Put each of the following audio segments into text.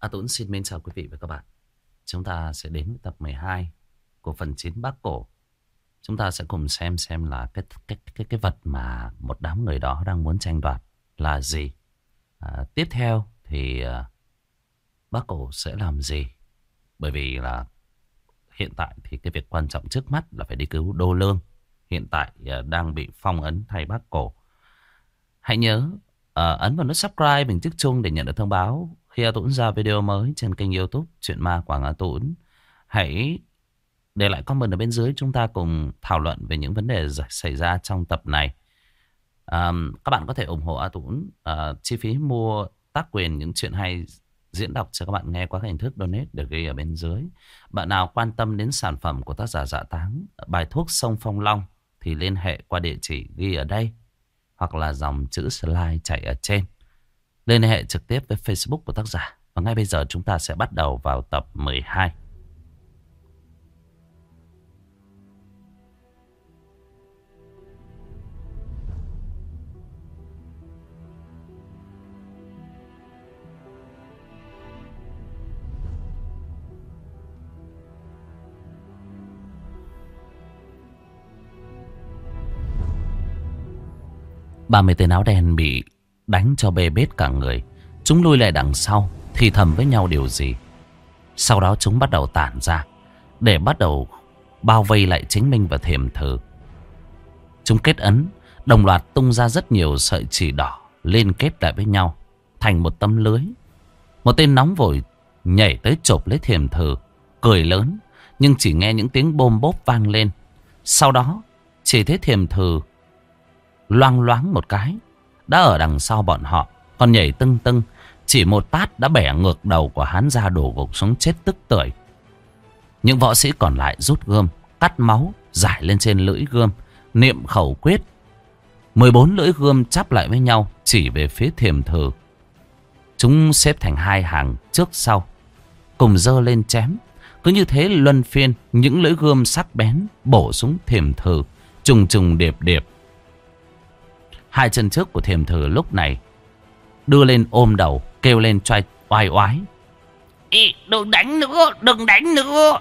A Tuấn xin mến chào quý vị và các bạn. Chúng ta sẽ đến với tập 12 của phần 9 Bác Cổ. Chúng ta sẽ cùng xem là cái vật mà một đám người đó đang muốn tranh đoạt là gì. Tiếp theo thì Bác Cổ sẽ làm gì? Bởi vì là hiện tại thì cái việc quan trọng trước mắt là phải đi cứu Đô Lương. Hiện tại đang bị phong ấn thay Bác Cổ. Hãy nhớ ấn vào nút subscribe, bình chiếc chuông để nhận được thông báo khi A Tuấn ra video mới trên kênh YouTube Chuyện Ma Quảng A Tuấn. Hãy để lại comment ở bên dưới, chúng ta cùng thảo luận về những vấn đề xảy ra trong tập này. Các bạn có thể ủng hộ A Tuấn chi phí mua tác quyền những chuyện hay diễn đọc cho các bạn nghe qua cái hình thức donate được ghi ở bên dưới. Bạn nào quan tâm đến sản phẩm của tác giả Dạ Táng, bài thuốc sông Phong Long thì liên hệ qua địa chỉ ghi ở đây hoặc là dòng chữ slide chạy ở trên. Liên hệ trực tiếp với Facebook của tác giả. Và ngay bây giờ chúng ta sẽ bắt đầu vào tập 12. Ba mươi tên áo đen bị đánh cho bê bết cả người. Chúng lui lại đằng sau, thì thầm với nhau điều gì. Sau đó chúng bắt đầu tản ra để bắt đầu bao vây lại Chính Minh và Thiềm Thử. Chúng kết ấn, đồng loạt tung ra rất nhiều sợi chỉ đỏ liên kết lại với nhau thành một tấm lưới. Một tên nóng vội nhảy tới chộp lấy Thiềm Thử, cười lớn, nhưng chỉ nghe những tiếng bôm bốp vang lên. Sau đó chỉ thấy Thiềm Thử loang loáng một cái đã ở đằng sau bọn họ, còn nhảy tưng tưng, chỉ một tát đã bẻ ngược đầu của hắn ra, đổ gục xuống chết tức tưởi. Những võ sĩ còn lại rút gươm, cắt máu rải lên trên lưỡi gươm, niệm khẩu quyết. 14 lưỡi gươm chắp lại với nhau chỉ về phía Thiềm Thử. Chúng xếp thành hai hàng trước sau, cùng giơ lên chém. Cứ như thế luân phiên, những lưỡi gươm sắc bén bổ xuống Thiềm Thử trùng trùng điệp điệp. Hai chân trước của Thiềm Thử lúc này đưa lên ôm đầu, kêu lên oai oái. Đừng đánh nữa, đừng đánh nữa.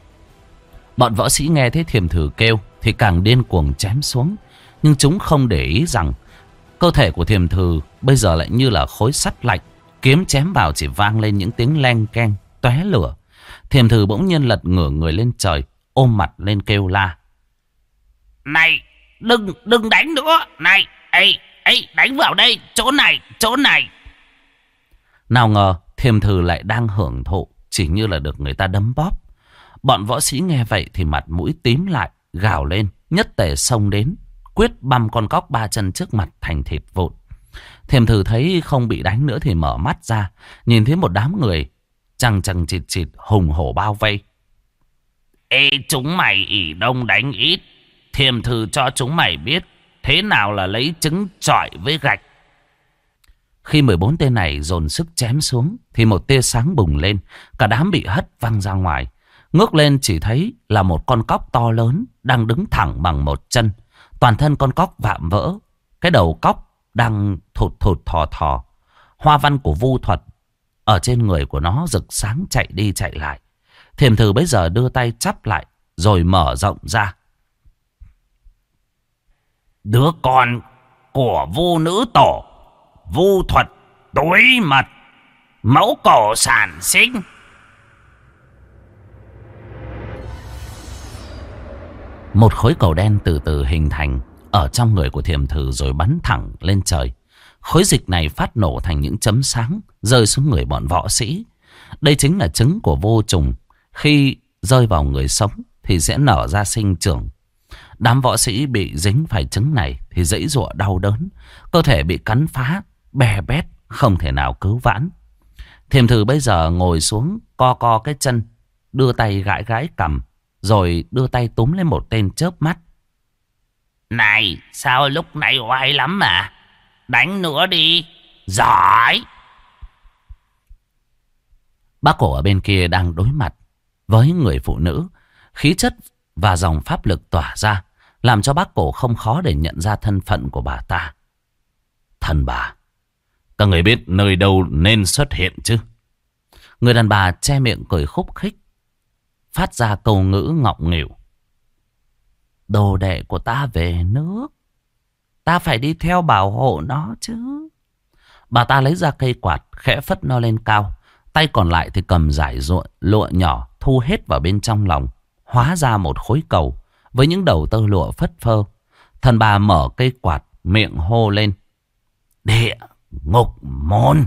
Bọn võ sĩ nghe thấy Thiềm Thử kêu thì càng điên cuồng chém xuống. Nhưng chúng không để ý rằng cơ thể của Thiềm Thử bây giờ lại như là khối sắt lạnh. Kiếm chém vào chỉ vang lên những tiếng leng keng tóe lửa. Thiềm Thử bỗng nhiên lật ngửa người lên trời, ôm mặt lên kêu la. Này, đừng đánh nữa. Này, đánh vào đây, chỗ này. Nào ngờ Thiềm Thử lại đang hưởng thụ, chỉ như là được người ta đấm bóp. Bọn võ sĩ nghe vậy thì mặt mũi tím lại, gào lên, nhất tề xông đến, quyết băm con cóc ba chân trước mặt thành thịt vụn. Thiềm Thử thấy không bị đánh nữa thì mở mắt ra, nhìn thấy một đám người chằng chịt hùng hổ bao vây. Chúng mày ỷ đông đánh ít, Thiềm Thử cho chúng mày biết thế nào là lấy trứng chọi với gạch. Khi 14 tên này dồn sức chém xuống thì một tia sáng bùng lên, cả đám bị hất văng ra ngoài. Ngước lên chỉ thấy là một con cóc to lớn đang đứng thẳng bằng một chân. Toàn thân con cóc vạm vỡ, cái đầu cóc đang thụt thò. Hoa văn của vu thuật ở trên người của nó rực sáng chạy đi chạy lại. Thiềm Thử bây giờ đưa tay chắp lại rồi mở rộng ra. Đứa con của vu nữ tổ, vu thuật tối mật, mẫu cổ sản sinh. Một khối cầu đen từ từ hình thành ở trong người của Thiềm Thử rồi bắn thẳng lên trời. Khối dịch này phát nổ thành những chấm sáng rơi xuống người bọn võ sĩ. Đây chính là trứng của vô trùng. Khi rơi vào người sống thì sẽ nở ra sinh trưởng. Đám võ sĩ bị dính phải trứng này thì giãy giụa đau đớn, cơ thể bị cắn phá, bè bét, không thể nào cứu vãn. Thiềm Thử bây giờ ngồi xuống, co cái chân, đưa tay gãi cằm, rồi đưa tay túm lên một tên chớp mắt. Này, sao lúc này oai lắm mà? Đánh nữa đi, giỏi. Bác Cổ ở bên kia đang đối mặt với người phụ nữ, khí chất và dòng pháp lực tỏa ra, làm cho Bác Cổ không khó để nhận ra thân phận của bà ta. Thần bà, các người biết nơi đâu nên xuất hiện chứ? Người đàn bà che miệng cười khúc khích, phát ra câu ngữ ngọng nghịu. Đồ đệ của ta về nước, ta phải đi theo bảo hộ nó chứ. Bà ta lấy ra cây quạt, khẽ phất nó lên cao. Tay còn lại thì cầm dải lụa nhỏ, thu hết vào bên trong lòng, hóa ra một khối cầu với những đầu tơ lụa phất phơ. Thần bà mở cây quạt, miệng hô lên. Địa ngục môn.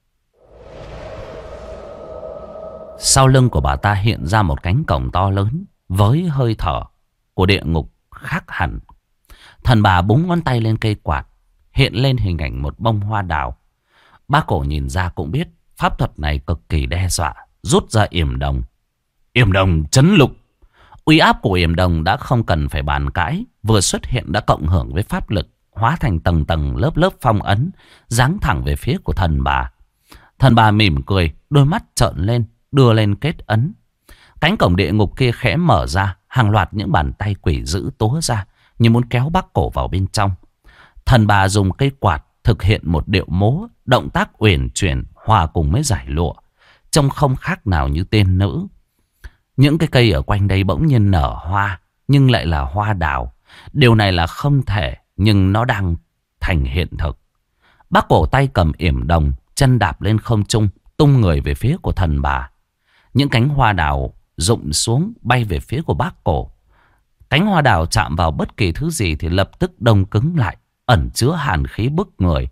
Sau lưng của bà ta hiện ra một cánh cổng to lớn với hơi thở của địa ngục khác hẳn. Thần bà búng ngón tay lên cây quạt, hiện lên hình ảnh một bông hoa đào. Bác Cổ nhìn ra cũng biết pháp thuật này cực kỳ đe dọa, rút ra yểm đồng. Yểm đồng chấn lục. Uy áp của yểm đồng đã không cần phải bàn cãi, vừa xuất hiện đã cộng hưởng với pháp lực, hóa thành tầng tầng lớp lớp phong ấn, giáng thẳng về phía của thần bà. Thần bà mỉm cười, đôi mắt trợn lên, đưa lên kết ấn. Cánh cổng địa ngục kia khẽ mở ra, hàng loạt những bàn tay quỷ dữ túa ra, như muốn kéo Bác Cổ vào bên trong. Thần bà dùng cây quạt thực hiện một điệu múa, động tác uyển chuyển hòa cùng với giải lụa, trông không khác nào như tiên nữ. Những cái cây ở quanh đây bỗng nhiên nở hoa, nhưng lại là hoa đào. Điều này là không thể, nhưng nó đang thành hiện thực. Bác Cổ tay cầm yểm đồng, chân đạp lên không trung, tung người về phía của thần bà. Những cánh hoa đào rụng xuống bay về phía của Bác Cổ. Cánh hoa đào chạm vào bất kỳ thứ gì thì lập tức đông cứng lại, ẩn chứa hàn khí bức người.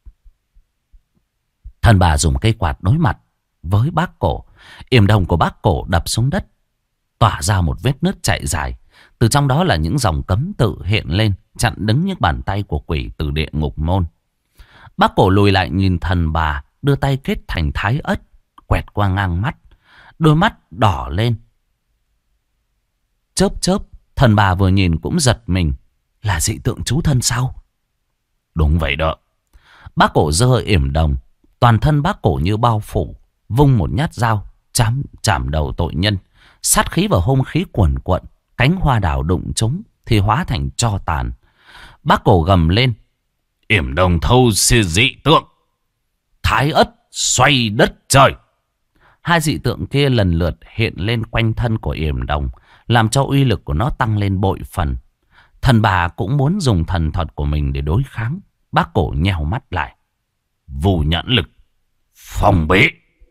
Thần bà dùng cây quạt đối mặt với Bác Cổ. Yểm đồng của Bác Cổ đập xuống đất, tỏa ra một vết nứt chạy dài. Từ trong đó là những dòng cấm tự hiện lên, chặn đứng những bàn tay của quỷ từ địa ngục môn. Bác Cổ lùi lại nhìn thần bà, đưa tay kết thành thái ất, quẹt qua ngang mắt. Đôi mắt đỏ lên, chớp chớp. Thần bà vừa nhìn cũng giật mình. Là dị tượng chú thân sao? Đúng vậy đó. Bác Cổ giơ yểm đồng, toàn thân Bác Cổ như bao phủ, vung một nhát dao chạm đầu tội nhân. Sát khí và hung khí cuồn cuộn. Cánh hoa đào đụng chúng thì hóa thành tro tàn. Bác Cổ gầm lên. Yểm đồng thâu siêu dị tượng, thái ất xoay đất trời. Hai dị tượng kia lần lượt hiện lên quanh thân của yểm đồng, làm cho uy lực của nó tăng lên bội phần. Thần bà cũng muốn dùng thần thuật của mình để đối kháng. Bác Cổ nheo mắt lại. Vù nhãn lực, phòng bế.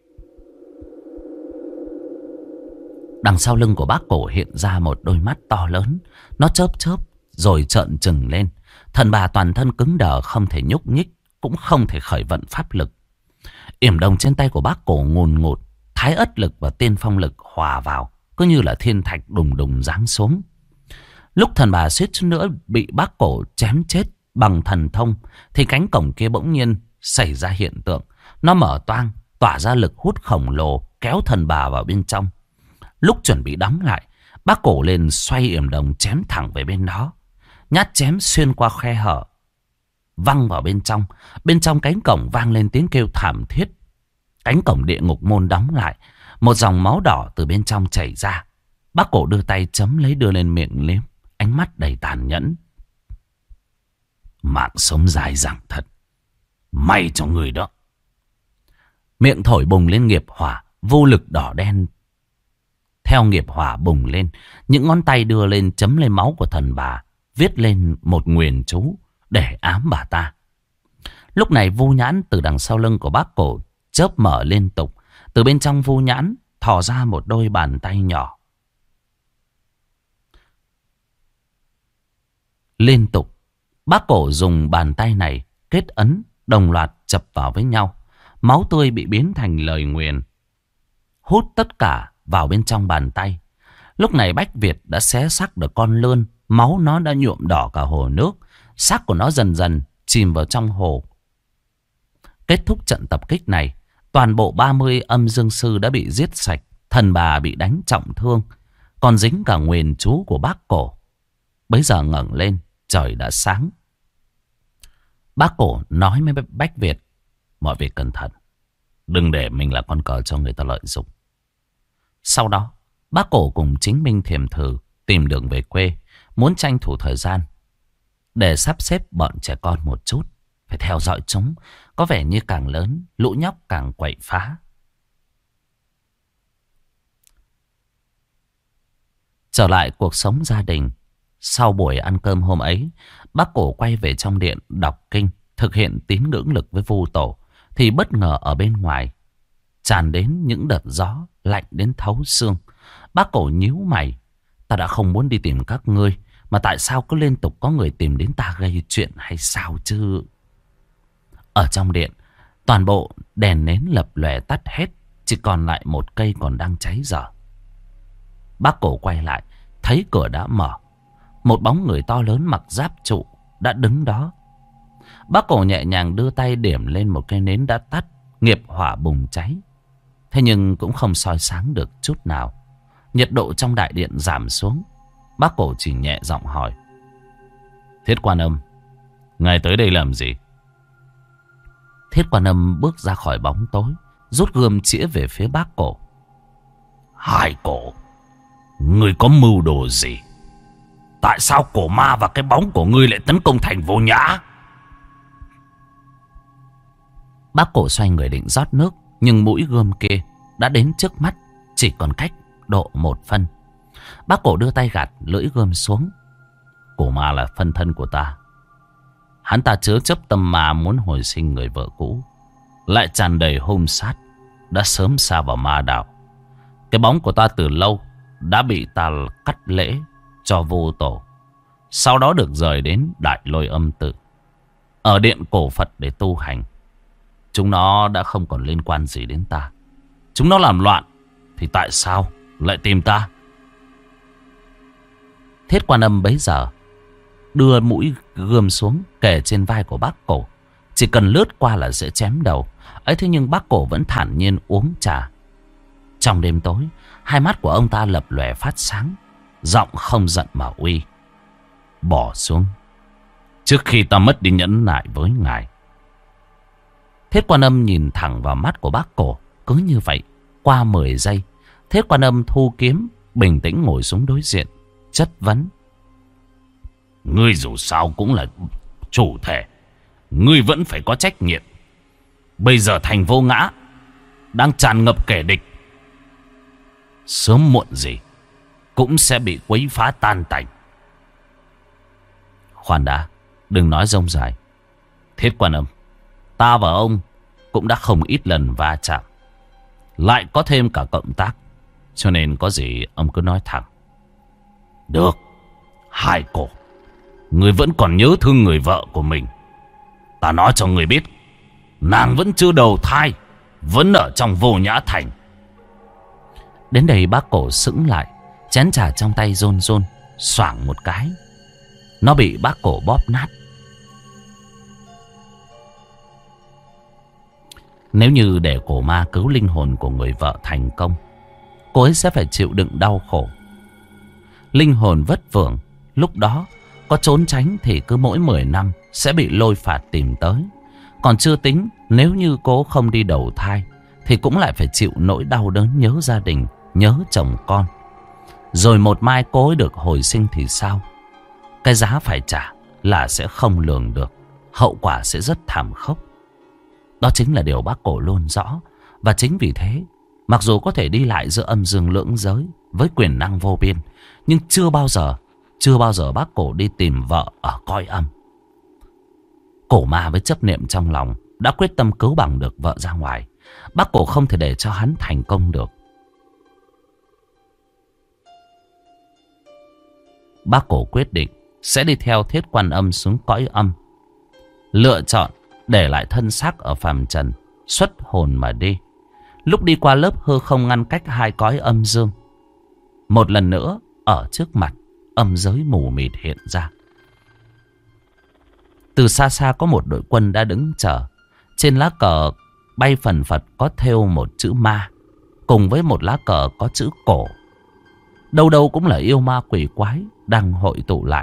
Đằng sau lưng của Bác Cổ hiện ra một đôi mắt to lớn. Nó chớp chớp rồi trợn trừng lên. Thần bà toàn thân cứng đờ, không thể nhúc nhích, cũng không thể khởi vận pháp lực. Yểm đồng trên tay của Bác Cổ ngùn ngụt, thái ất lực và tiên phong lực hòa vào, cứ như là thiên thạch đùng đùng giáng xuống. Lúc thần bà suýt chút nữa bị Bác Cổ chém chết bằng thần thông, thì cánh cổng kia bỗng nhiên xảy ra hiện tượng. Nó mở toang, tỏa ra lực hút khổng lồ, kéo thần bà vào bên trong. Lúc chuẩn bị đóng lại, Bác Cổ lên xoay yểm đồng chém thẳng về bên đó. Nhát chém xuyên qua khe hở, văng vào bên trong. Bên trong cánh cổng vang lên tiếng kêu thảm thiết. Cánh cổng địa ngục môn đóng lại. Một dòng máu đỏ từ bên trong chảy ra. Bác Cổ đưa tay chấm lấy đưa lên miệng liếm, ánh mắt đầy tàn nhẫn. Mạng sống dài dẳng thật, may cho người đó. Miệng thổi bùng lên nghiệp hỏa vô lực đỏ đen. Theo nghiệp hỏa bùng lên, những ngón tay đưa lên chấm lên máu của thần bà, viết lên một nguyền chú để ám bà ta. Lúc này vu nhãn từ đằng sau lưng của Bác Cổ chớp mở liên tục. Từ bên trong vu nhãn thò ra một đôi bàn tay nhỏ. Liên tục, Bác Cổ dùng bàn tay này kết ấn, đồng loạt chập vào với nhau. Máu tươi bị biến thành lời nguyền, hút tất cả vào bên trong bàn tay. Lúc này Bách Việt đã xé xác được con lươn. Máu nó đã nhuộm đỏ cả hồ nước. Xác của nó dần dần chìm vào trong hồ. Kết thúc trận tập kích này, toàn bộ 30 âm dương sư đã bị giết sạch. Thần bà bị đánh trọng thương, còn dính cả nguyền chú của Bác Cổ. Bấy giờ ngẩng lên, trời đã sáng. Bác Cổ nói với Bách Việt. Mọi việc cẩn thận, đừng để mình là con cờ cho người ta lợi dụng. Sau đó, Bác Cổ cùng Chính Minh Thiềm Thử tìm đường về quê. Muốn tranh thủ thời gian để sắp xếp bọn trẻ con một chút. Phải theo dõi chúng. Có vẻ như càng lớn, lũ nhóc càng quậy phá. Trở lại cuộc sống gia đình. Sau buổi ăn cơm hôm ấy, bác Cổ quay về trong điện đọc kinh, thực hiện tín ngưỡng lực với Vu Tổ. Thì bất ngờ ở bên ngoài tràn đến những đợt gió lạnh đến thấu xương. Bác Cổ nhíu mày. Ta đã không muốn đi tìm các ngươi, mà tại sao cứ liên tục có người tìm đến ta gây chuyện hay sao chứ? Ở trong điện, toàn bộ đèn nến lập lòe tắt hết, chỉ còn lại một cây còn đang cháy dở. Bác Cổ quay lại, thấy cửa đã mở. Một bóng người to lớn mặc giáp trụ đã đứng đó. Bác Cổ nhẹ nhàng đưa tay điểm lên một cây nến đã tắt, nghiệp hỏa bùng cháy. Thế nhưng cũng không soi sáng được chút nào. Nhiệt độ trong đại điện giảm xuống. Bác Cổ chỉ nhẹ giọng hỏi: Thiết Quan Âm, ngài tới đây làm gì? Thiết Quan Âm bước ra khỏi bóng tối, rút gươm chĩa về phía bác Cổ. Hai Cổ, ngươi có mưu đồ gì? Tại sao cổ ma và cái bóng của ngươi lại tấn công thành Vô Nhã? Bác Cổ xoay người định rót nước, nhưng mũi gươm kia đã đến trước mắt, chỉ còn cách độ 1 phân. Bác Cổ đưa tay gạt lưỡi gươm xuống. Cổ ma là phân thân của ta. Hắn ta chứa chấp tâm ma muốn hồi sinh người vợ cũ, lại tràn đầy hung sát, đã sớm sa vào ma đạo. Cái bóng của ta từ lâu đã bị ta cắt lễ cho Vô Tổ, sau đó được rời đến Đại Lôi Âm Tự, ở điện cổ Phật để tu hành. Chúng nó đã không còn liên quan gì đến ta. Chúng nó làm loạn thì tại sao lại tìm ta? Thiết Quan Âm bấy giờ đưa mũi gươm xuống kề trên vai của bác Cổ. Chỉ cần lướt qua là sẽ chém đầu. Ấy thế nhưng bác Cổ vẫn thản nhiên uống trà. Trong đêm tối, hai mắt của ông ta lập lòe phát sáng, giọng không giận mà uy: Bỏ xuống, trước khi ta mất đi nhẫn nại với ngài. Thiết Quan Âm nhìn thẳng vào mắt của bác Cổ. Cứ như vậy, qua 10 giây, Thiết Quan Âm thu kiếm, bình tĩnh ngồi xuống đối diện, chất vấn: Ngươi dù sao cũng là chủ thể, ngươi vẫn phải có trách nhiệm. Bây giờ thành Vô Ngã đang tràn ngập kẻ địch, sớm muộn gì cũng sẽ bị quấy phá tan tành. Khoan đã, đừng nói rông dài. Thiết Quan Âm, ta và ông cũng đã không ít lần va chạm, lại có thêm cả cộng tác, cho nên có gì ông cứ nói thẳng. Được, Hai Cổ, người vẫn còn nhớ thương người vợ của mình. Ta nói cho người biết, nàng vẫn chưa đầu thai, vẫn ở trong Vô Nhã Thành. Đến đây bác Cổ sững lại, chén trà trong tay run run, xoảng một cái, nó bị bác Cổ bóp nát. Nếu như để cổ ma cứu linh hồn của người vợ thành công, cô ấy sẽ phải chịu đựng đau khổ. Linh hồn vất vưởng, lúc đó có trốn tránh thì cứ mỗi 10 năm sẽ bị lôi phạt tìm tới. Còn chưa tính, nếu như cô không đi đầu thai thì cũng lại phải chịu nỗi đau đớn nhớ gia đình, nhớ chồng con. Rồi một mai cô ấy được hồi sinh thì sao? Cái giá phải trả là sẽ không lường được, hậu quả sẽ rất thảm khốc. Đó chính là điều bác Cổ luôn rõ. Và chính vì thế, mặc dù có thể đi lại giữa âm dương lưỡng giới với quyền năng vô biên, nhưng chưa bao giờ bác Cổ đi tìm vợ ở cõi âm. Cổ ma với chấp niệm trong lòng đã quyết tâm cứu bằng được vợ ra ngoài. Bác Cổ không thể để cho hắn thành công được. Bác Cổ quyết định sẽ đi theo Thiết Quan Âm xuống cõi âm, lựa chọn để lại thân xác ở phàm trần, xuất hồn mà đi. Lúc đi qua lớp hư không ngăn cách hai cõi âm dương, một lần nữa ở trước mặt, âm giới mù mịt hiện ra. Từ xa xa có một đội quân đã đứng chờ. Trên lá cờ bay phần phật có thêu một chữ ma, cùng với một lá cờ có chữ cổ. Đâu đâu cũng là yêu ma quỷ quái đang hội tụ lại.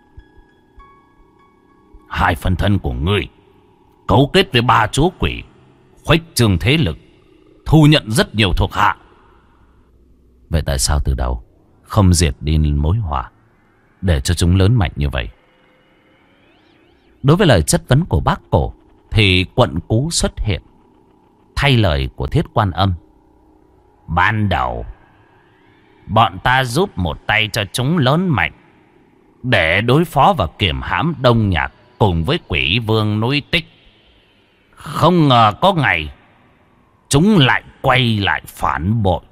Hai phân thân của ngươi cấu kết với 3 chúa quỷ, khuếch trương thế lực, thu nhận rất nhiều thuộc hạ. Vậy tại sao từ đầu không diệt đi mối họa, để cho chúng lớn mạnh như vậy? Đối với lời chất vấn của bác Cổ thì Quận Cú xuất hiện, thay lời của Thiết Quan Âm. Ban đầu bọn ta giúp một tay cho chúng lớn mạnh để đối phó và kiềm hãm Đông Nhạc cùng với Quỷ Vương núi Tích. Không ngờ có ngày chúng lại quay lại phản bội.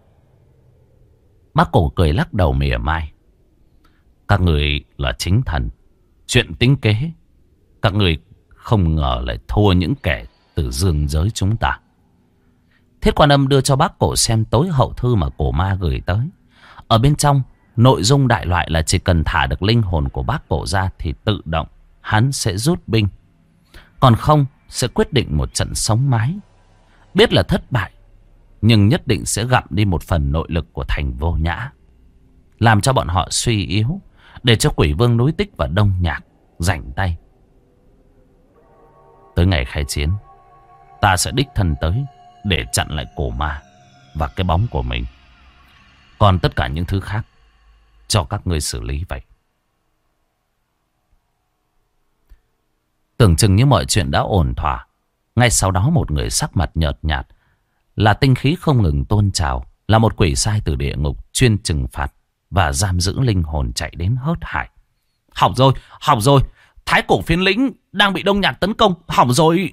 Bác Cổ cười lắc đầu mỉa mai. Các người là chính thần, chuyện tính kế, các người không ngờ lại thua những kẻ từ dương giới chúng ta. Thiết Quan Âm đưa cho bác Cổ xem tối hậu thư mà cổ ma gửi tới. Ở bên trong, nội dung đại loại là chỉ cần thả được linh hồn của bác Cổ ra thì tự động hắn sẽ rút binh. Còn không sẽ quyết định một trận sống mái. Biết là thất bại, nhưng nhất định sẽ gặm đi một phần nội lực của thành Vô Nhã, làm cho bọn họ suy yếu, để cho Quỷ Vương núi Tích và Đông Nhạc rảnh tay. Tới ngày khai chiến, ta sẽ đích thân tới để chặn lại cổ ma và cái bóng của mình. Còn tất cả những thứ khác cho các ngươi xử lý vậy. Tưởng chừng như mọi chuyện đã ổn thỏa, ngay sau đó một người sắc mặt nhợt nhạt, là tinh khí không ngừng tôn trào, là một quỷ sai từ địa ngục chuyên trừng phạt và giam giữ linh hồn chạy đến hớt hải. Hỏng rồi, hỏng rồi, Thái Cổ Phiến Lĩnh đang bị Đông Nhạc tấn công, hỏng rồi.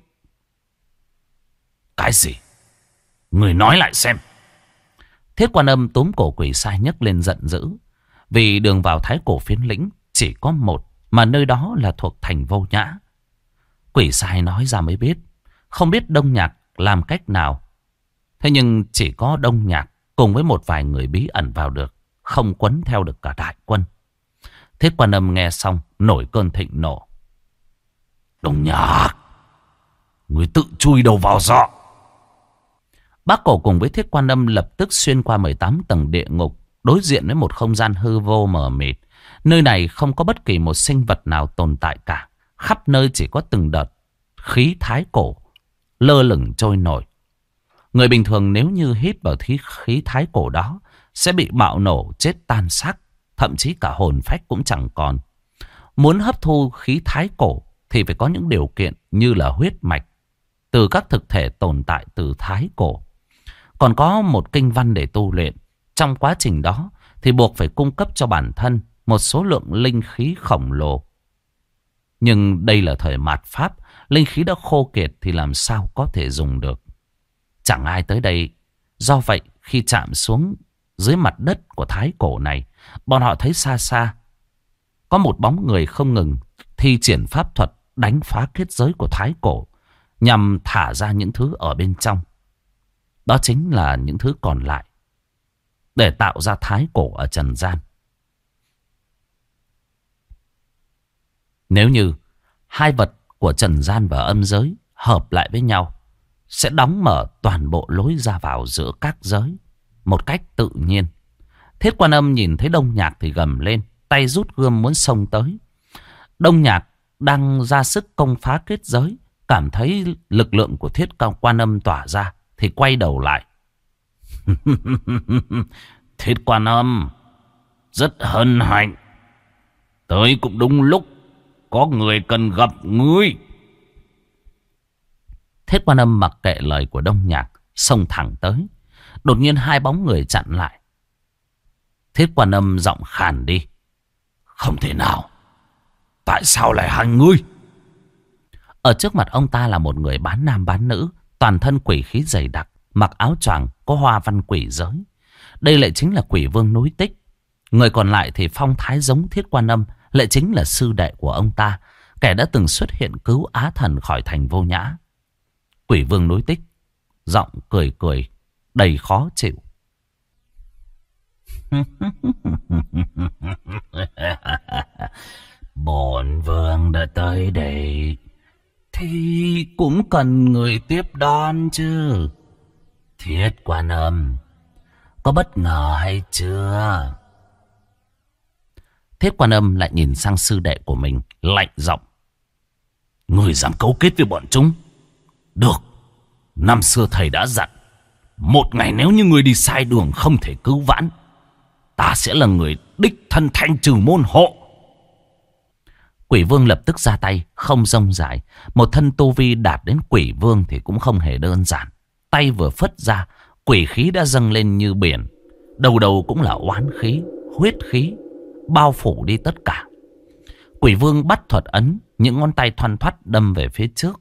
Cái gì? Người nói lại xem. Thiết Quan Âm túm cổ quỷ sai nhấc lên giận dữ. Vì đường vào Thái Cổ Phiến Lĩnh chỉ có một, mà nơi đó là thuộc thành Vô Nhã. Quỷ sai nói ra mới biết, không biết Đông Nhạc làm cách nào. Thế nhưng chỉ có Đông Nhạc cùng với một vài người bí ẩn vào được, không quấn theo được cả đại quân. Thiết Quan Âm nghe xong nổi cơn thịnh nộ. Đông Nhạc, người tự chui đầu vào giọ. Bác Cổ cùng với Thiết Quan Âm lập tức xuyên qua 18 tầng địa ngục, đối diện với một không gian hư vô mờ mịt. Nơi này không có bất kỳ một sinh vật nào tồn tại cả. Khắp nơi chỉ có từng đợt khí thái cổ lơ lửng trôi nổi. Người bình thường nếu như hít vào khí thái cổ đó sẽ bị bạo nổ chết tan xác, thậm chí cả hồn phách cũng chẳng còn. Muốn hấp thu khí thái cổ thì phải có những điều kiện như là huyết mạch từ các thực thể tồn tại từ thái cổ. Còn có một kinh văn để tu luyện. Trong quá trình đó thì buộc phải cung cấp cho bản thân một số lượng linh khí khổng lồ. Nhưng đây là thời mạt Pháp, linh khí đã khô kiệt thì làm sao có thể dùng được. Chẳng ai tới đây. Do vậy khi chạm xuống dưới mặt đất của thái cổ này, bọn họ thấy xa xa có một bóng người không ngừng thi triển pháp thuật đánh phá kết giới của thái cổ, nhằm thả ra những thứ ở bên trong. Đó chính là những thứ còn lại để tạo ra thái cổ ở trần gian. Nếu như hai vật của trần gian và âm giới hợp lại với nhau, sẽ đóng mở toàn bộ lối ra vào giữa các giới một cách tự nhiên. Thiết Quan Âm nhìn thấy Đông Nhạc thì gầm lên, tay rút gươm muốn xông tới. Đông Nhạc đang ra sức công phá kết giới, cảm thấy lực lượng của Thiết Quan Âm tỏa ra thì quay đầu lại. Thiết Quan Âm, rất hân hạnh, tới cũng đúng lúc, có người cần gặp ngươi. Thiết Quan Âm mặc kệ lời của Đông Nhạc, xông thẳng tới. Đột nhiên hai bóng người chặn lại. Thiết Quan Âm giọng khàn đi. Không thể nào, tại sao lại hai ngươi? Ở trước mặt ông ta là một người bán nam bán nữ, toàn thân quỷ khí dày đặc, mặc áo choàng có hoa văn quỷ giới. Đây lại chính là Quỷ Vương núi Tích. Người còn lại thì phong thái giống Thiết Quan Âm, lại chính là sư đệ của ông ta, kẻ đã từng xuất hiện cứu Á Thần khỏi thành Vô Nhã. Quỷ Vương núi Tích giọng cười cười đầy khó chịu. Bổn vương đã tới đây thì cũng cần người tiếp đón chứ. Thiết Quan Âm, có bất ngờ hay chưa? Thiết Quan Âm lại nhìn sang sư đệ của mình, lạnh giọng. Người dám cấu kết với bọn chúng? Được, năm xưa thầy đã dặn, một ngày nếu như người đi sai đường không thể cứu vãn, ta sẽ là người đích thân thanh trừ môn hộ. Quỷ Vương lập tức ra tay, không rông rải. Một thân tu vi đạt đến Quỷ Vương thì cũng không hề đơn giản. Tay vừa phất ra, quỷ khí đã dâng lên như biển. Đầu đầu cũng là oán khí, huyết khí, bao phủ đi tất cả. Quỷ vương bắt thuật ấn, những ngón tay thoăn thoắt đâm về phía trước.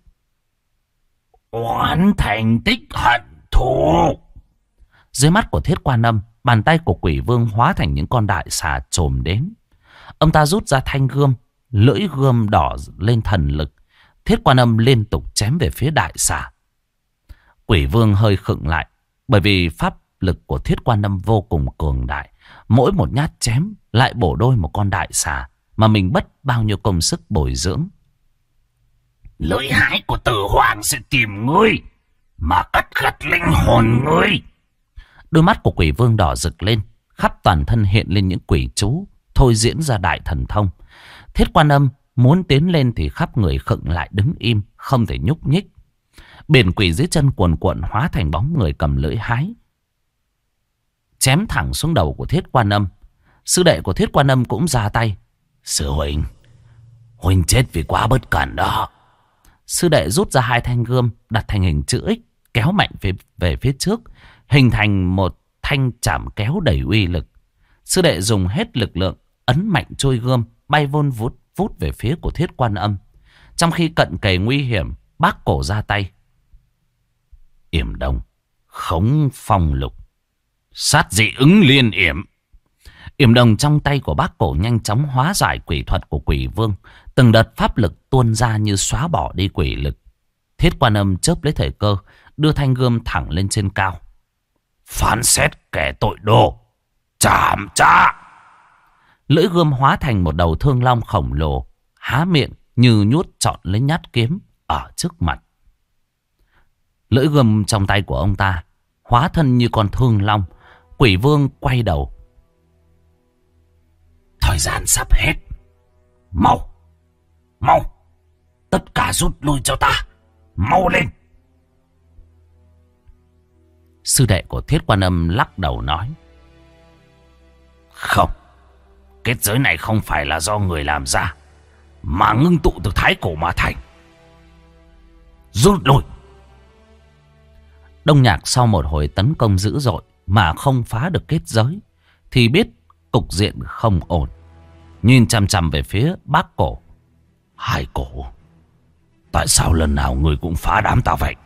Oán thành tích hận thù. Dưới mắt của Thiết Quan Âm, bàn tay của quỷ vương hóa thành những con đại xà chồm đến. Ông ta rút ra thanh gươm, lưỡi gươm đỏ lên thần lực. Thiết Quan Âm liên tục chém về phía đại xà. Quỷ vương hơi khựng lại, bởi vì pháp lực của Thiết Quan Âm vô cùng cường đại. Mỗi một nhát chém lại bổ đôi một con đại xà mà mình mất bao nhiêu công sức bồi dưỡng. Lưỡi hái của Tử Hoàng sẽ tìm ngươi mà cắt gắt linh hồn ngươi. Đôi mắt của quỷ vương đỏ rực lên, khắp toàn thân hiện lên những quỷ chú, thôi diễn ra đại thần thông. Thiết Quan Âm muốn tiến lên thì khắp người khựng lại đứng im, không thể nhúc nhích. Biển quỷ dưới chân cuồn cuộn hóa thành bóng người cầm lưỡi hái, chém thẳng xuống đầu của Thiết Quan Âm. Sư đệ của Thiết Quan Âm cũng ra tay. Sư huynh, huynh chết vì quá bất cẩn đó. Sư đệ rút ra hai thanh gươm đặt thành hình chữ X, kéo mạnh về phía trước, hình thành một thanh chảm kéo đầy uy lực. Sư đệ dùng hết lực lượng ấn mạnh trôi gươm bay vun vút về phía của Thiết Quan Âm. Trong khi cận kề nguy hiểm, Bác Cổ ra tay. Yểm Đông, khống phong lục, sát dị ứng liên yểm. Yểm Đồng trong tay của Bác Cổ nhanh chóng hóa giải quỷ thuật của quỷ vương. Từng đợt pháp lực tuôn ra như xóa bỏ đi quỷ lực. Thiết Quan Âm chớp lấy thời cơ, đưa thanh gươm thẳng lên trên cao. Phán xét kẻ tội đồ, chảm trả. Lưỡi gươm hóa thành một đầu thương long khổng lồ, há miệng như nhút trọn lấy nhát kiếm ở trước mặt. Lưỡi gươm trong tay của ông ta hóa thân như con thương long. Quỷ vương quay đầu. Thời gian sắp hết. Mau, mau, tất cả rút lui cho ta. Mau lên. Sư đệ của Thiết Quan Âm lắc đầu nói. Không, kết giới này không phải là do người làm ra, mà ngưng tụ từ thái cổ mà thành. Rút lui. Đông Nhạc sau một hồi tấn công dữ dội mà không phá được kết giới, thì biết cục diện không ổn. Nhìn chằm chằm về phía Bác Cổ. Hai cổ, tại sao lần nào người cũng phá đám ta vậy?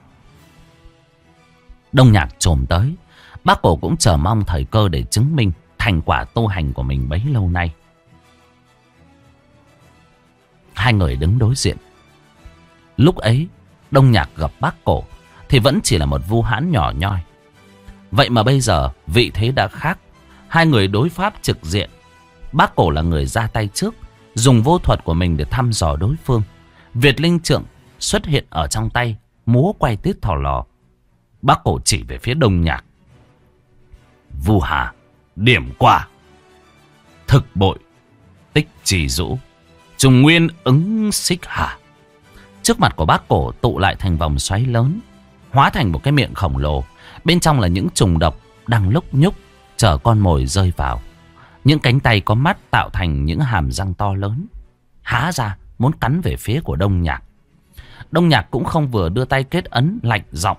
Đông Nhạc chồm tới. Bác Cổ cũng chờ mong thời cơ để chứng minh thành quả tu hành của mình bấy lâu nay. Hai người đứng đối diện. Lúc ấy Đông Nhạc gặp Bác Cổ thì vẫn chỉ là một vu hãn nhỏ nhoi. Vậy mà bây giờ vị thế đã khác. Hai người đối pháp trực diện. Bác Cổ là người ra tay trước, dùng vô thuật của mình để thăm dò đối phương. Việt Linh Trượng xuất hiện ở trong tay, múa quay tít thò lò. Bác Cổ chỉ về phía Đông Nhạc. Vu Hà, điểm qua. Thực bội, tích trì dũ, trùng nguyên ứng xích hà. Trước mặt của Bác Cổ tụ lại thành vòng xoáy lớn, hóa thành một cái miệng khổng lồ. Bên trong là những trùng độc đang lúc nhúc chờ con mồi rơi vào. Những cánh tay có mắt tạo thành những hàm răng to lớn, há ra muốn cắn về phía của Đông Nhạc. Đông Nhạc cũng không vừa đưa tay kết ấn, lạnh giọng.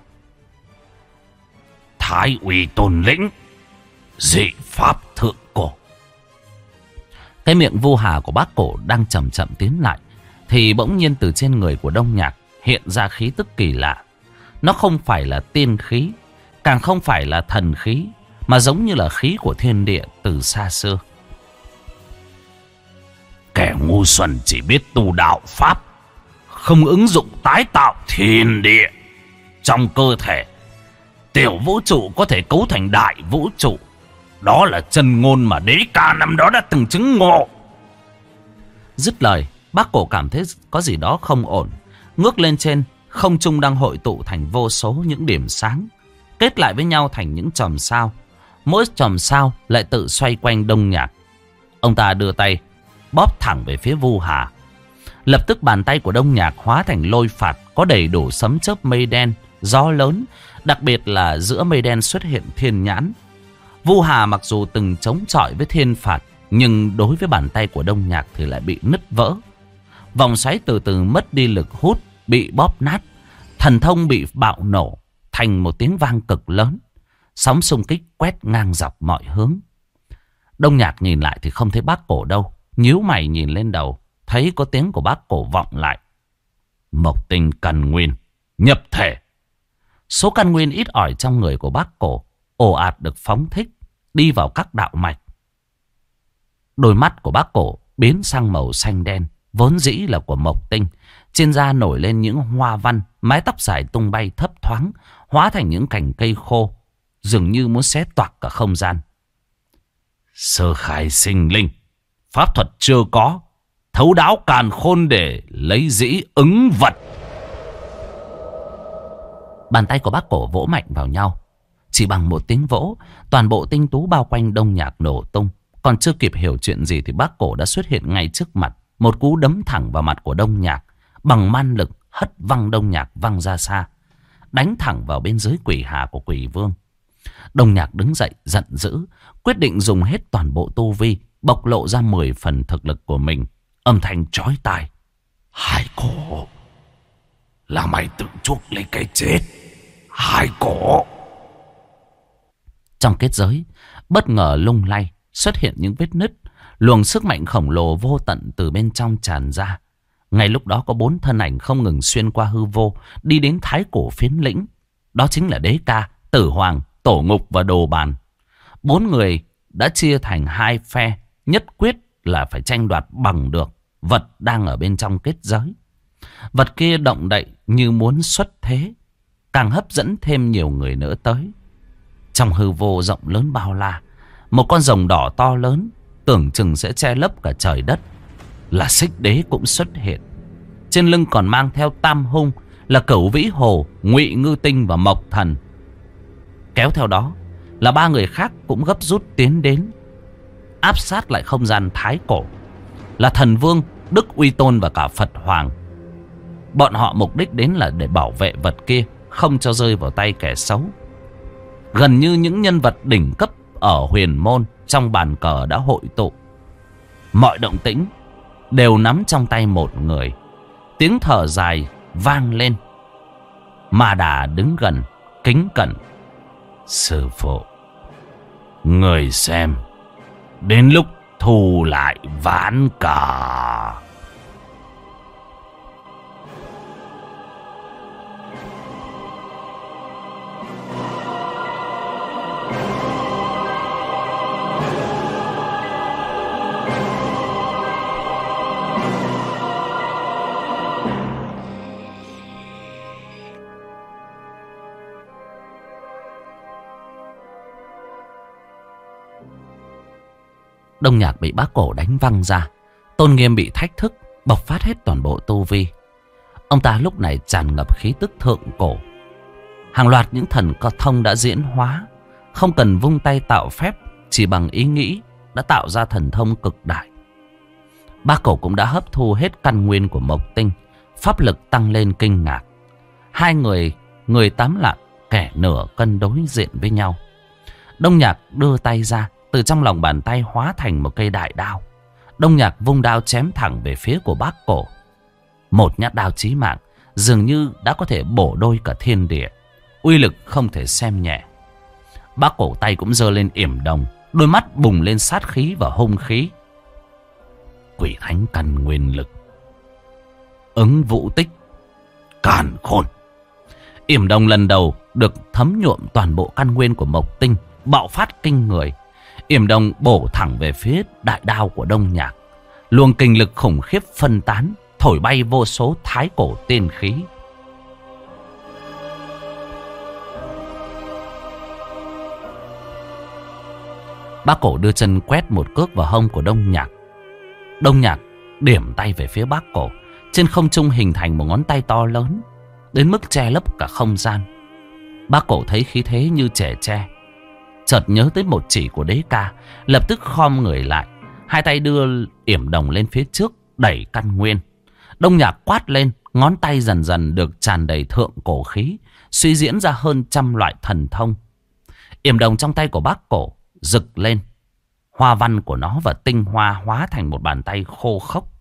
Thái uy tôn lĩnh, dị pháp thượng cổ. Cái miệng vu hà của Bác Cổ đang chậm chậm tiến lại, thì bỗng nhiên từ trên người của Đông Nhạc hiện ra khí tức kỳ lạ. Nó không phải là tiên khí, càng không phải là thần khí, mà giống như là khí của thiên địa từ xa xưa. Kẻ ngu xuẩn chỉ biết tu đạo pháp, không ứng dụng tái tạo thiên địa. Trong cơ thể, tiểu vũ trụ có thể cấu thành đại vũ trụ. Đó là chân ngôn mà đế ca năm đó đã từng chứng ngộ. Dứt lời, Bác Cổ cảm thấy có gì đó không ổn. Ngước lên trên, không trung đang hội tụ thành vô số những điểm sáng, kết lại với nhau thành những chòm sao. Mỗi chòm sao lại tự xoay quanh Đông Nhạc. Ông ta đưa tay bóp thẳng về phía Vu Hà. Lập tức bàn tay của Đông Nhạc hóa thành lôi phạt, có đầy đủ sấm chớp mây đen, gió lớn. Đặc biệt là giữa mây đen xuất hiện thiên nhãn. Vu Hà mặc dù từng chống chọi với thiên phạt, nhưng đối với bàn tay của Đông Nhạc thì lại bị nứt vỡ. Vòng xoáy từ từ mất đi lực hút, bị bóp nát. Thần thông bị bạo nổ thành một tiếng vang cực lớn. Sóng xung kích quét ngang dọc mọi hướng. Đông Nhạc nhìn lại thì không thấy bác Cổ đâu. Nhíu mày nhìn lên đầu, thấy có tiếng của bác Cổ vọng lại. Mộc tinh căn nguyên, nhập thể. Số căn nguyên ít ỏi trong người của bác Cổ ồ ạt được phóng thích, đi vào các đạo mạch. Đôi mắt của bác Cổ biến sang màu xanh đen, vốn dĩ là của mộc tinh. Trên da nổi lên những hoa văn, mái tóc dài tung bay thấp thoáng, hóa thành những cành cây khô, dường như muốn xé toạc cả không gian. Sơ khai sinh linh, pháp thuật chưa có, thấu đáo càn khôn để lấy dĩ ứng vật. Bàn tay của bác Cổ vỗ mạnh vào nhau. Chỉ bằng một tiếng vỗ, toàn bộ tinh tú bao quanh Đông Nhạc nổ tung. Còn chưa kịp hiểu chuyện gì thì bác Cổ đã xuất hiện ngay trước mặt. Một cú đấm thẳng vào mặt của Đông Nhạc, bằng man lực hất văng Đông Nhạc văng ra xa, đánh thẳng vào bên dưới quỷ hà của quỷ vương. Đông Nhạc đứng dậy giận dữ, quyết định dùng hết toàn bộ tu vi, bộc lộ ra 10 phần thực lực của mình. Âm thanh chói tai: Hải Cổ, là mày tự chuốc lấy cái chết. Hải Cổ. Trong kết giới bất ngờ lung lay, xuất hiện những vết nứt. Luồng sức mạnh khổng lồ vô tận từ bên trong tràn ra. Ngay lúc đó có 4 thân ảnh không ngừng xuyên qua hư vô, đi đến Thái Cổ phiến lĩnh. Đó chính là Đế Ca, Tử Hoàng, Tổ Ngục và Đồ Bàn. 4 người đã chia thành 2 phe, nhất quyết là phải tranh đoạt bằng được vật đang ở bên trong kết giới. Vật kia động đậy như muốn xuất thế, càng hấp dẫn thêm nhiều người nữa tới. Trong hư vô rộng lớn bao la, một con rồng đỏ to lớn, tưởng chừng sẽ che lấp cả trời đất, là Xích Đế cũng xuất hiện. Trên lưng còn mang theo tam hung là Cửu Vĩ Hồ, Ngụy Ngư Tinh và Mộc Thần. Kéo theo đó là 3 người khác cũng gấp rút tiến đến, áp sát lại không gian Thái Cổ, là Thần Vương, Đức Uy Tôn và cả Phật Hoàng. Bọn họ mục đích đến là để bảo vệ vật kia, không cho rơi vào tay kẻ xấu. Gần như những nhân vật đỉnh cấp ở huyền môn trong bàn cờ đã hội tụ. Mọi động tĩnh đều nắm trong tay một người. Tiếng thở dài vang lên. Ma Đà đứng gần, kính cẩn: Sư phụ, người xem, đến lúc thu lại ván cờ. Đông Nhạc bị bác Cổ đánh văng ra. Tôn Nghiêm bị thách thức, bộc phát hết toàn bộ tu vi. Ông ta lúc này tràn ngập khí tức thượng cổ. Hàng loạt những thần cơ thông đã diễn hóa, không cần vung tay tạo phép, chỉ bằng ý nghĩ đã tạo ra thần thông cực đại. Bác Cổ cũng đã hấp thu hết căn nguyên của Mộc Tinh, pháp lực tăng lên kinh ngạc. Hai người, người 8 lạng, kẻ nửa cân đối diện với nhau. Đông Nhạc đưa tay ra, từ trong lòng bàn tay hóa thành một cây đại đao. Đông Nhạc vung đao chém thẳng về phía của bác Cổ. Một nhát đao chí mạng, dường như đã có thể bổ đôi cả thiên địa. Uy lực không thể xem nhẹ. Bác Cổ tay cũng giơ lên yểm đồng, đôi mắt bùng lên sát khí và hung khí. Quỷ thánh căn nguyên lực, ứng vũ tích, càn khôn. Yểm đồng lần đầu được thấm nhuộm toàn bộ căn nguyên của Mộc Tinh, bạo phát kinh người. Yểm đồng bổ thẳng về phía đại đao của Đông Nhạc. Luồng kinh lực khủng khiếp phân tán, thổi bay vô số thái cổ tiên khí. Bác Cổ đưa chân quét một cước vào hông của Đông Nhạc. Đông Nhạc điểm tay về phía bác Cổ. Trên không trung hình thành một ngón tay to lớn, đến mức che lấp cả không gian. Bác Cổ thấy khí thế như trẻ tre, chợt nhớ tới một chỉ của Đế Ca, lập tức khom người lại, hai tay đưa yểm đồng lên phía trước, đẩy căn nguyên. Đông Nhạc quát lên, ngón tay dần dần được tràn đầy thượng cổ khí, suy diễn ra hơn 100 loại thần thông. Yểm đồng trong tay của bác Cổ rực lên, hoa văn của nó và tinh hoa hóa thành một bàn tay khô khốc.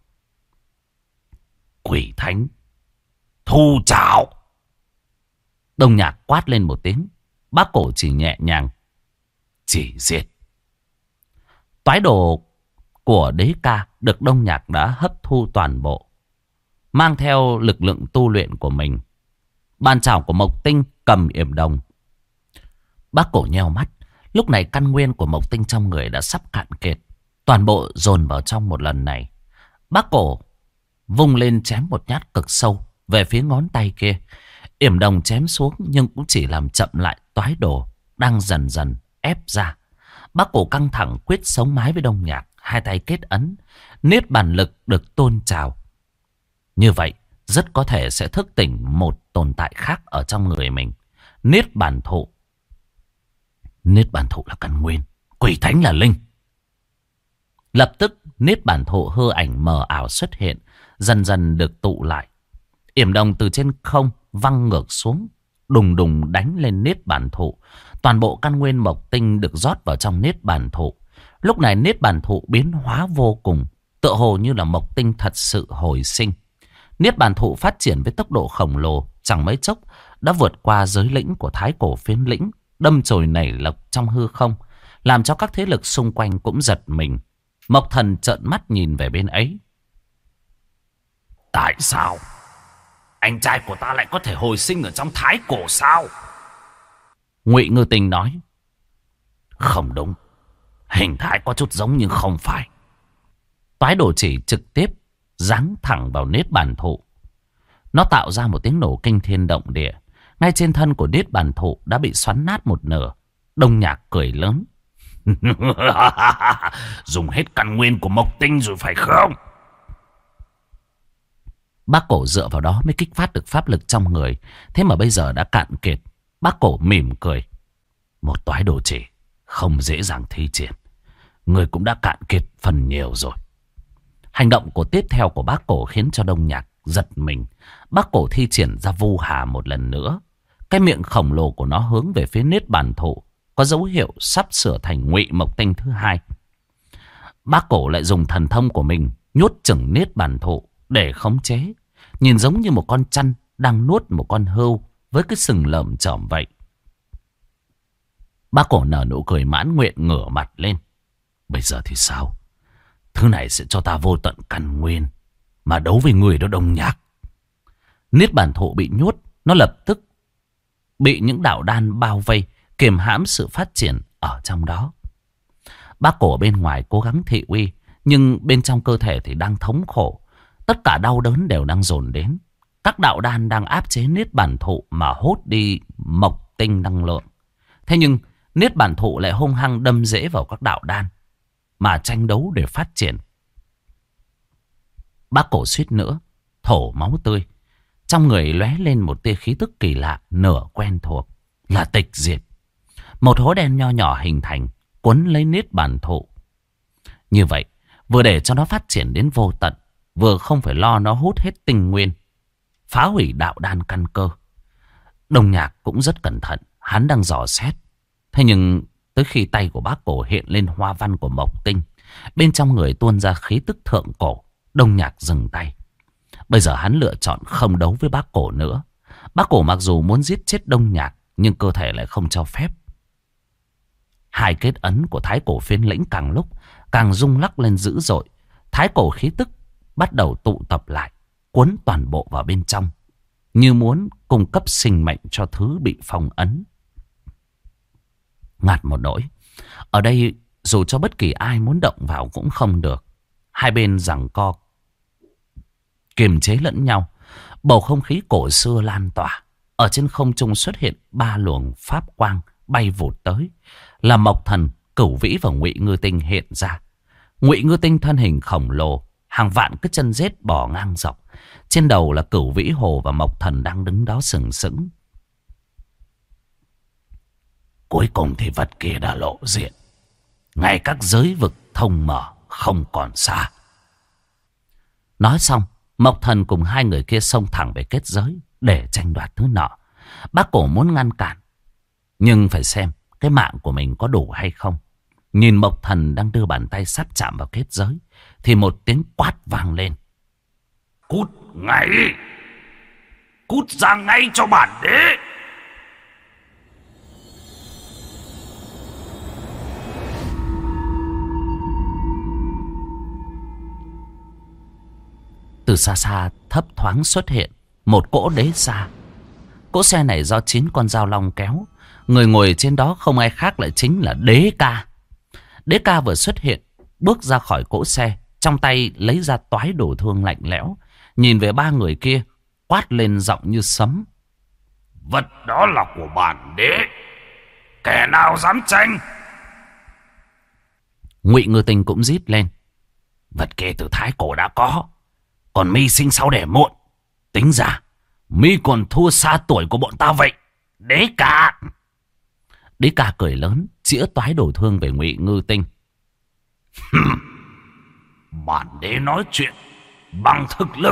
Quỷ thánh, thu trảo! Đông Nhạc quát lên một tiếng, bác cổ chỉ nhẹ nhàng chỉ diệt. Toái đồ của đế ca được Đông Nhạc đã hấp thu toàn bộ, mang theo lực lượng tu luyện của mình. Bàn chảo của Mộc Tinh cầm yểm đồng. Bác cổ nheo mắt. Lúc này căn nguyên của Mộc Tinh trong người đã sắp cạn kiệt, toàn bộ dồn vào trong một lần này. Bác cổ vung lên chém một nhát cực sâu về phía ngón tay kia. Yểm đồng chém xuống nhưng cũng chỉ làm chậm lại toái đồ đang dần dần ép ra. Bác cổ căng thẳng quyết sống mái với Đông Nhạc, hai tay kết ấn, niết bàn lực được tôn trào. Như vậy rất có thể sẽ thức tỉnh một tồn tại khác ở trong người mình. Niết bàn thụ. Niết bàn thụ là căn nguyên, quỷ thánh là linh. Lập tức niết bàn thụ hư ảnh mờ ảo xuất hiện, dần dần được tụ lại. Yểm đồng từ trên không văng ngược xuống, đùng đùng đánh lên niết bàn thụ. Toàn bộ căn nguyên Mộc Tinh được rót vào trong niết bàn thụ. Lúc này niết bàn thụ biến hóa vô cùng, tựa hồ như là Mộc Tinh thật sự hồi sinh. Niết bàn thụ phát triển với tốc độ khổng lồ, chẳng mấy chốc đã vượt qua giới lĩnh của Thái Cổ Phiến lĩnh, đâm chồi nảy lộc trong hư không, làm cho các thế lực xung quanh cũng giật mình. Mộc Thần trợn mắt nhìn về bên ấy. Tại sao anh trai của ta lại có thể hồi sinh ở trong Thái Cổ sao? Ngụy Ngư Tinh nói. Không đúng, hình thái có chút giống nhưng không phải. Toái đồ chỉ trực tiếp giáng thẳng vào niết bàn thụ. Nó tạo ra một tiếng nổ kinh thiên động địa. Ngay trên thân của niết bàn thụ đã bị xoắn nát một nửa. Đông Nhạc cười lớn. Dùng hết căn nguyên của Mộc Tinh rồi phải không? Bác cổ dựa vào đó mới kích phát được pháp lực trong người. Thế mà bây giờ đã cạn kiệt. Bác cổ mỉm cười. Một toái đồ chỉ không dễ dàng thi triển. Người cũng đã cạn kiệt phần nhiều rồi. Hành động của tiếp theo của bác cổ khiến cho Đông Nhạc giật mình. Bác cổ thi triển ra vu hà một lần nữa. Cái miệng khổng lồ của nó hướng về phía niết bàn thụ, có dấu hiệu sắp sửa thành Ngụy Mộc Tinh thứ hai. Bác cổ lại dùng thần thông của mình nhốt chừng niết bàn thụ để khống chế. Nhìn giống như một con chăn đang nuốt một con hươu với cái sừng lởm chởm vậy. Bác cổ nở nụ cười mãn nguyện, ngửa mặt lên. Bây giờ thì sao? Thứ này sẽ cho ta vô tận căn nguyên mà đấu với người đó Đông Nhạc. Niết bàn thụ bị nhốt, nó lập tức bị những đạo đan bao vây, kiềm hãm sự phát triển ở trong đó. Bác cổ bên ngoài cố gắng thị uy, nhưng bên trong cơ thể thì đang thống khổ. Tất cả đau đớn đều đang dồn đến. Các đạo đan đang áp chế niết bàn thụ mà hút đi Mộc Tinh năng lượng. Thế nhưng niết bàn thụ lại hung hăng đâm rễ vào các đạo đan mà tranh đấu để phát triển. Bác cổ suýt nữa thổ máu tươi. Trong người lóe lên một tia khí tức kỳ lạ, nửa quen thuộc, là tịch diệt. Một hố đen nho nhỏ hình thành, quấn lấy niết bàn thụ. Như vậy, vừa để cho nó phát triển đến vô tận, vừa không phải lo nó hút hết tinh nguyên, phá hủy đạo đan căn cơ. Đông Nhạc cũng rất cẩn thận, hắn đang dò xét. Thế nhưng tới khi tay của bác cổ hiện lên hoa văn của Mộc Tinh, bên trong người tuôn ra khí tức thượng cổ, Đông Nhạc dừng tay. Bây giờ hắn lựa chọn không đấu với bác cổ nữa. Bác cổ mặc dù muốn giết chết Đông Nhạc, nhưng cơ thể lại không cho phép. Hai kết ấn của Thái Cổ Phiến lĩnh càng lúc càng rung lắc lên dữ dội. Thái cổ khí tức bắt đầu tụ tập lại, cuốn toàn bộ vào bên trong, như muốn cung cấp sinh mệnh cho thứ bị phong ấn. Ngạt một nỗi, ở đây dù cho bất kỳ ai muốn động vào cũng không được. Hai bên giằng co, kiềm chế lẫn nhau. Bầu không khí cổ xưa lan tỏa. Ở trên không trung xuất hiện ba luồng pháp quang bay vụt tới, là Mộc Thần, Cửu Vĩ và Ngụy Ngư Tinh hiện ra. Ngụy Ngư Tinh thân hình khổng lồ, hàng vạn cái chân rết bò ngang dọc. Trên đầu là Cửu Vĩ Hồ và Mộc Thần đang đứng đó sừng sững. Cuối cùng thì vật kia đã lộ diện. Ngay các giới vực thông mở không còn xa. Nói xong, Mộc Thần cùng hai người kia xông thẳng về kết giới để tranh đoạt thứ nọ. Bác cổ muốn ngăn cản, nhưng phải xem cái mạng của mình có đủ hay không. Nhìn Mộc Thần đang đưa bàn tay sắp chạm vào kết giới, thì một tiếng quát vang lên. Cút ngay! Cút ra ngay cho bản đế! xa xa thấp thoáng xuất hiện một cỗ đế xa. Cỗ xe này do 9 con dao long kéo. Người ngồi trên đó không ai khác lại chính là Đế Ca. Đế Ca vừa xuất hiện, bước ra khỏi cỗ xe, trong tay lấy ra toái đổ thương lạnh lẽo, nhìn về 3 người kia, quát lên giọng như sấm. Vật đó là của bản đế, kẻ nào dám tranh? Ngụy Ngư Tinh cũng rít lên. Vật kia từ thái cổ đã có, còn mi sinh sau đẻ muộn, tính ra mi còn thua xa tuổi của bọn ta vậy, Đế Ca. Đế Ca cười lớn, chĩa toái đổ thương về Ngụy Ngư Tinh. Bản đế nói chuyện bằng thực lực.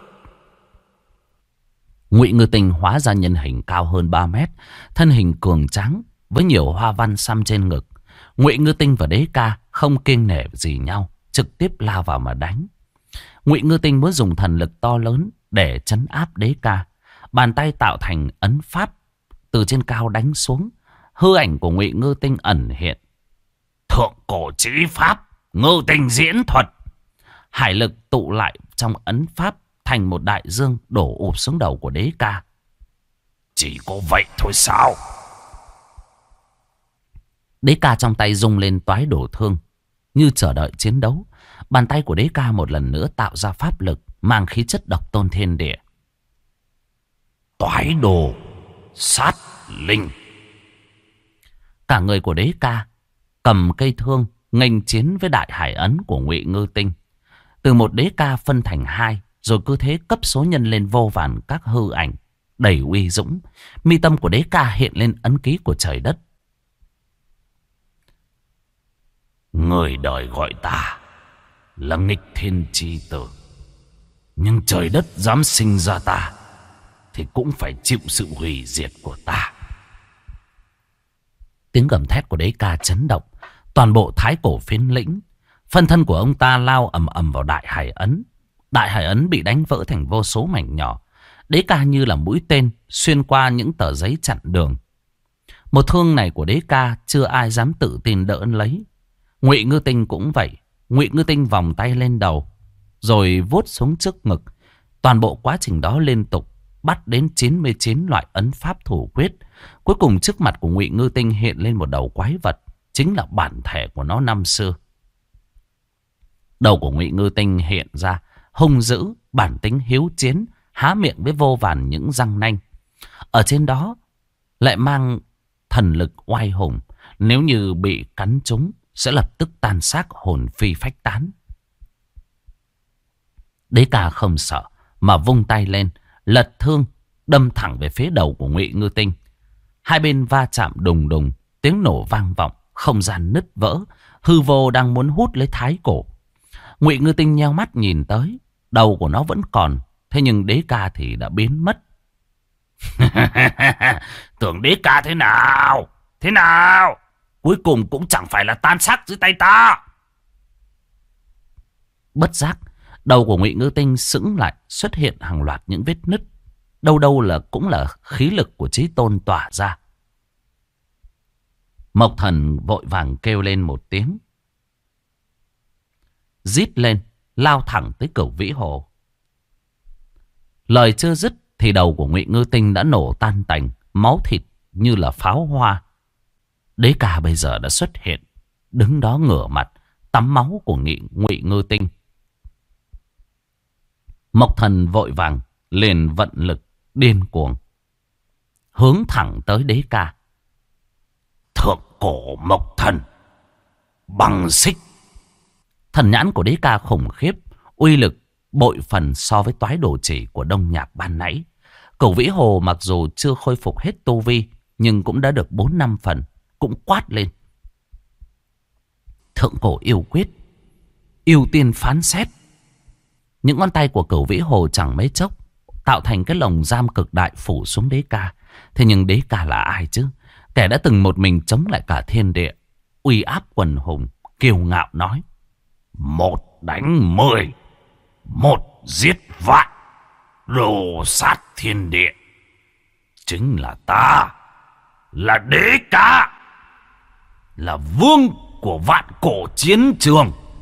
Ngụy Ngư Tinh hóa ra nhân hình cao hơn 3 mét, thân hình cường tráng với nhiều hoa văn xăm trên ngực. Ngụy Ngư Tinh và Đế Ca không kiêng nể gì nhau, trực tiếp lao vào mà đánh. Ngụy Ngư Tinh muốn dùng thần lực to lớn để trấn áp Đế Ca. Bàn tay tạo thành ấn pháp từ trên cao đánh xuống. Hư ảnh của Ngụy Ngư Tinh ẩn hiện. Thượng cổ chí pháp, Ngư Tinh diễn thuật. Hải lực tụ lại trong ấn pháp thành một đại dương đổ ụp xuống đầu của Đế Ca. Chỉ có vậy thôi sao? Đế Ca trong tay rung lên toái đổ thương, như chờ đợi chiến đấu. Bàn tay của Đế Ca một lần nữa tạo ra pháp lực mang khí chất độc tôn thiên địa. Toái đồ sát linh. Cả người của Đế Ca cầm cây thương nghênh chiến với đại hải ấn của Ngụy Ngư Tinh. Từ một Đế Ca phân thành 2, rồi cứ thế cấp số nhân lên vô vàn các hư ảnh đầy uy dũng. Mi tâm của Đế Ca hiện lên ấn ký của trời đất. Người đời gọi ta là nghịch thiên chi tử, nhưng trời đất dám sinh ra ta thì cũng phải chịu sự hủy diệt của ta. Tiếng gầm thét của Đế Ca chấn động toàn bộ thái cổ phiến lĩnh. Phân thân của ông ta lao ầm ầm vào đại hải ấn. Đại hải ấn bị đánh vỡ thành vô số mảnh nhỏ. Đế Ca như là mũi tên xuyên qua những tờ giấy chặn đường. Một thương này của Đế Ca chưa ai dám tự tin đỡ lấy. Ngụy Ngư Tinh cũng vậy. Ngụy Ngư Tinh vòng tay lên đầu, rồi vuốt xuống trước ngực. Toàn bộ quá trình đó liên tục bắt đến 99 loại ấn pháp thủ quyết. Cuối cùng trước mặt của Ngụy Ngư Tinh hiện lên một đầu quái vật, chính là bản thể của nó năm xưa. Đầu của Ngụy Ngư Tinh hiện ra hung dữ, bản tính hiếu chiến, há miệng với vô vàn những răng nanh. Ở trên đó lại mang thần lực oai hùng, nếu như bị cắn trúng sẽ lập tức tan xác hồn phi phách tán. Đế Ca không sợ mà vung tay lên, lật thương đâm thẳng về phía đầu của Ngụy Ngư Tinh. Hai bên va chạm đùng đùng, tiếng nổ vang vọng, không gian nứt vỡ. Hư vô đang muốn hút lấy thái cổ. Ngụy Ngư Tinh nheo mắt nhìn tới, đầu của nó vẫn còn, thế nhưng Đế Ca thì đã biến mất. Tưởng Đế Ca thế nào? Thế nào? Cuối cùng cũng chẳng phải là tan xác dưới tay ta. Bất giác, đầu của Ngụy Ngư Tinh sững lại, xuất hiện hàng loạt những vết nứt. Đâu đâu là cũng là khí lực của Chí Tôn tỏa ra. Mộc Thần vội vàng kêu lên một tiếng, rít lên, lao thẳng tới Cửu Vĩ Hồ. Lời chưa dứt thì đầu của Ngụy Ngư Tinh đã nổ tan tành, máu thịt như là pháo hoa. Đế Ca bây giờ đã xuất hiện, đứng đó ngửa mặt, tắm máu của Ngụy Ngư Tinh. Mộc Thần vội vàng liền vận lực điên cuồng, hướng thẳng tới Đế Ca. Thượng cổ Mộc Thần, băng xích. Thần nhãn của Đế Ca khủng khiếp, uy lực bội phần so với toái đồ chỉ của Đông Nhạc ban nãy. Cửu Vĩ Hồ mặc dù chưa khôi phục hết tu vi, nhưng cũng đã được 4-5 phần, cũng quát lên. Thượng cổ yêu quyết, yêu tiên phán xét. Những ngón tay của Cửu Vĩ Hồ chẳng mấy chốc tạo thành cái lồng giam cực đại phủ xuống Đế Ca. Thế nhưng Đế Ca là ai chứ? Kẻ đã từng một mình chống lại cả thiên địa, uy áp quần hùng, kiêu ngạo nói: 1 đánh 10, 1 giết vạn, đồ sát thiên địa. Chính là ta, là Đế Ca, là vương của vạn cổ chiến trường.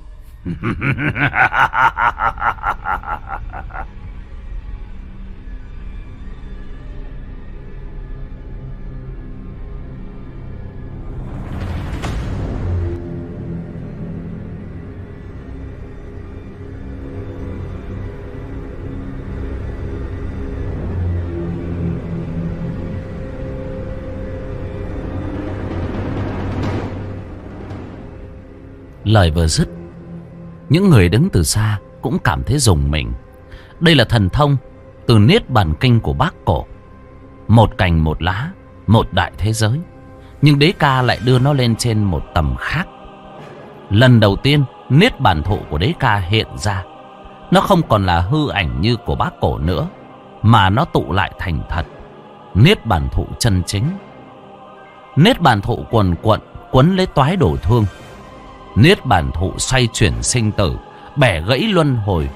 Lời vừa dứt, những người đứng từ xa cũng cảm thấy rùng mình. Đây là thần thông từ Niết Bàn Kinh của Bác Cổ. Một cành một lá, một đại thế giới. Nhưng Đế Ca lại đưa nó lên trên một tầm khác. Lần đầu tiên Niết Bàn Thụ của Đế Ca hiện ra. Nó không còn là hư ảnh như của Bác Cổ nữa, mà nó tụ lại thành thật. Niết Bàn Thụ chân chính. Niết Bàn Thụ quần quận quấn lấy Toái Đổ Thương. Niết Bàn Thụ xoay chuyển sinh tử, bẻ gãy luân hồi.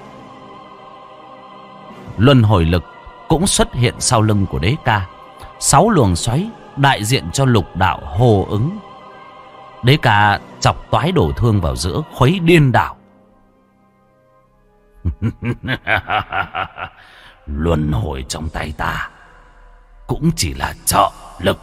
Luân hồi lực cũng xuất hiện sau lưng của Đế Ca. 6 luồng xoáy đại diện cho lục đạo hồ ứng. Đế Ca chọc Toái Đổ Thương vào giữa, khuấy điên đảo. Luân hồi trong tay ta cũng chỉ là trợ lực.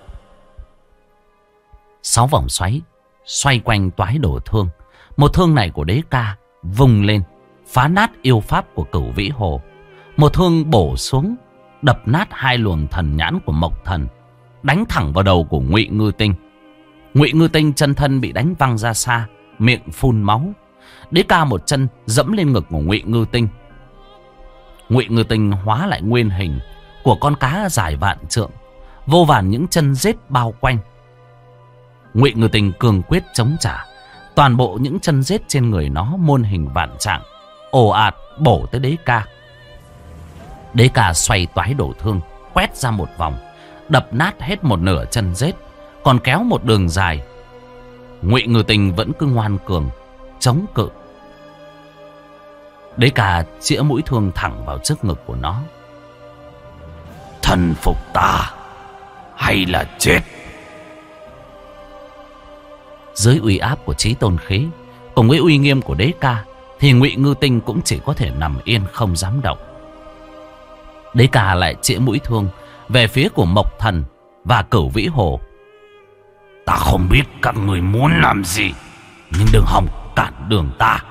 6 vòng xoáy xoay quanh Toái Đổ Thương. Một thương này của Đế Ca vùng lên, phá nát yêu pháp của Cửu Vĩ Hồ. Một thương bổ xuống, đập nát 2 luồng thần nhãn của Mộc Thần, đánh thẳng vào đầu của Ngụy Ngư Tinh. Ngụy Ngư Tinh chân thân bị đánh văng ra xa, miệng phun máu. Đế Ca một chân dẫm lên ngực của Ngụy Ngư Tinh. Ngụy Ngư Tinh hóa lại nguyên hình của con cá dài vạn trượng, vô vàn những chân rết bao quanh. Ngụy Ngư Tinh cường quyết chống trả. Toàn bộ những chân rết trên người nó muôn hình vạn trạng, ồ ạt bổ tới Đế Ca. Đế Ca xoay Toái Đổ Thương, quét ra một vòng, đập nát hết một nửa chân rết, còn kéo một đường dài. Ngụy Ngư Tinh vẫn cứ ngoan cường chống cự. Đế Ca chĩa mũi thương thẳng vào trước ngực của nó. Thần phục ta hay là chết? Dưới uy áp của Chí Tôn Khí cùng với uy nghiêm của Đế Ca, thì Ngụy Ngư Tinh cũng chỉ có thể nằm yên không dám động. Đế Ca lại chĩa mũi thương về phía của Mộc Thần và Cửu Vĩ Hồ. Ta không biết các người muốn làm gì, nhưng đừng hòng cản đường ta.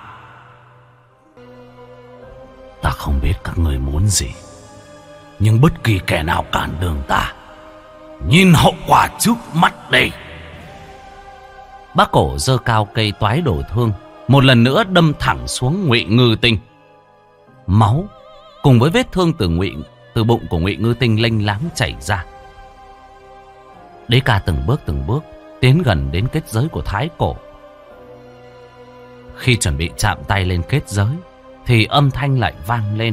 Ta không biết các người muốn gì, nhưng bất kỳ kẻ nào cản đường ta, nhìn hậu quả trước mắt đây. Bác Cổ giơ cao cây Toái Đổ Thương, một lần nữa đâm thẳng xuống Ngụy Ngư Tinh. Máu cùng với vết thương từ bụng của Ngụy Ngư Tinh lênh láng chảy ra. Đế Ca từng bước tiến gần đến kết giới của Thái Cổ. Khi chuẩn bị chạm tay lên kết giới, thì âm thanh lại vang lên.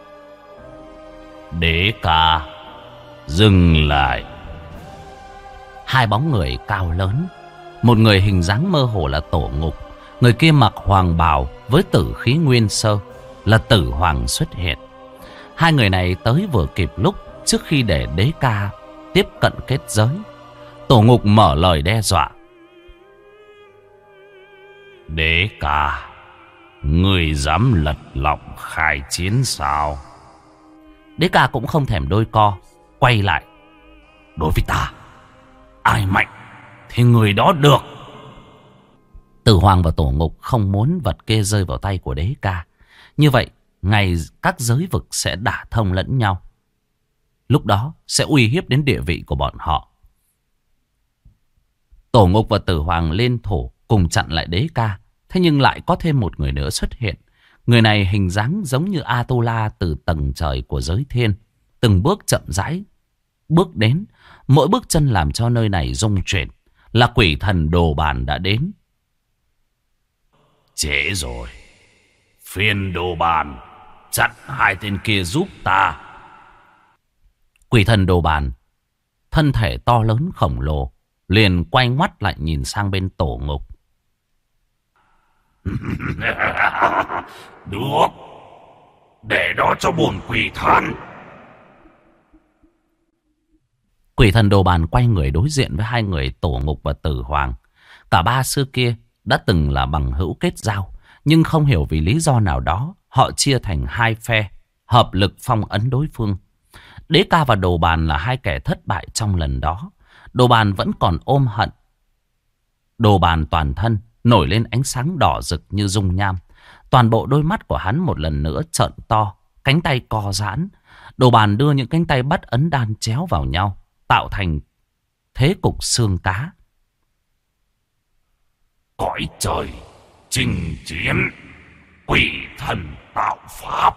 Đế Ca, dừng lại. 2 bóng người cao lớn. Một người hình dáng mơ hồ là Tổ Ngục, người kia mặc hoàng bào với tử khí nguyên sơ là Tử Hoàng xuất hiện. 2 người này tới vừa kịp lúc trước khi để Đế Ca tiếp cận kết giới. Tổ Ngục mở lời đe dọa. Đế Ca, người dám lật lọng khai chiến sao? Đế Ca cũng không thèm đôi co, quay lại. Đối với ta, ai mạnh thì người đó được. Tử Hoàng và Tổ Ngục không muốn vật kia rơi vào tay của Đế Ca. Như vậy, ngày các giới vực sẽ đả thông lẫn nhau. Lúc đó sẽ uy hiếp đến địa vị của bọn họ. Tổ Ngục và Tử Hoàng lên thổ cùng chặn lại Đế Ca. Thế nhưng lại có thêm một người nữa xuất hiện. Người này hình dáng giống như Atula từ tầng trời của giới thiên. Từng bước chậm rãi bước đến. Mỗi bước chân làm cho nơi này rung chuyển. Là quỷ thần Đồ Bàn đã đến. Trễ rồi. Phiên Đồ Bàn chặn 2 tên kia giúp ta. Quỷ thần Đồ Bàn, thân thể to lớn khổng lồ, liền quay ngoắt lại nhìn sang bên Tổ Ngục. Được, để đó cho bổn quỷ thần. Quỷ thần Đồ Bàn quay người đối diện với 2 người Tổ Ngục và Tử Hoàng. Cả 3 xưa kia đã từng là bằng hữu kết giao, Nhưng không hiểu vì lý do nào đó, họ chia thành hai phe, hợp lực phong ấn đối phương. Đế Ca và Đồ Bàn là hai kẻ thất bại trong lần đó. Đồ Bàn vẫn còn ôm hận. Đồ Bàn toàn thân nổi lên ánh sáng đỏ rực như dung nham. Toàn bộ đôi mắt của hắn một lần nữa trợn to, cánh tay co giãn. Đồ Bàn đưa những cánh tay bắt ấn đan chéo vào nhau, tạo thành thế cục xương cá. Cõi trời chinh chiến, quỷ thần tạo pháp.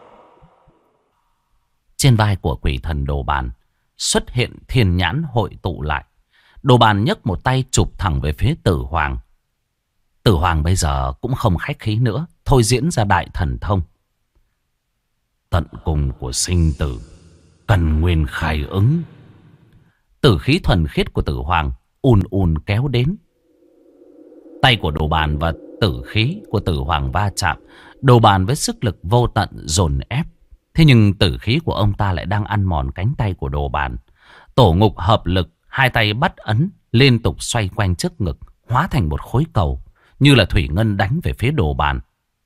Trên vai của quỷ thần Đồ Bàn xuất hiện thiên nhãn hội tụ lại. Đồ Bàn nhấc một tay chụp thẳng về phía Tử Hoàng. Tử Hoàng bây giờ cũng không khách khí nữa, thôi diễn ra đại thần thông. Tận cùng của sinh tử, cần nguyên khai ứng. Tử khí thuần khiết của Tử Hoàng ùn ùn kéo đến. Tay của Đồ Bàn và tử khí của Tử Hoàng va chạm. Đồ Bàn với sức lực vô tận dồn ép. Thế nhưng tử khí của ông ta lại đang ăn mòn cánh tay của Đồ Bàn. Tổ ngục hợp lực, hai tay bắt ấn liên tục xoay quanh trước ngực, hóa thành một khối cầu, như là thủy ngân đánh về phía Đồ Bàn.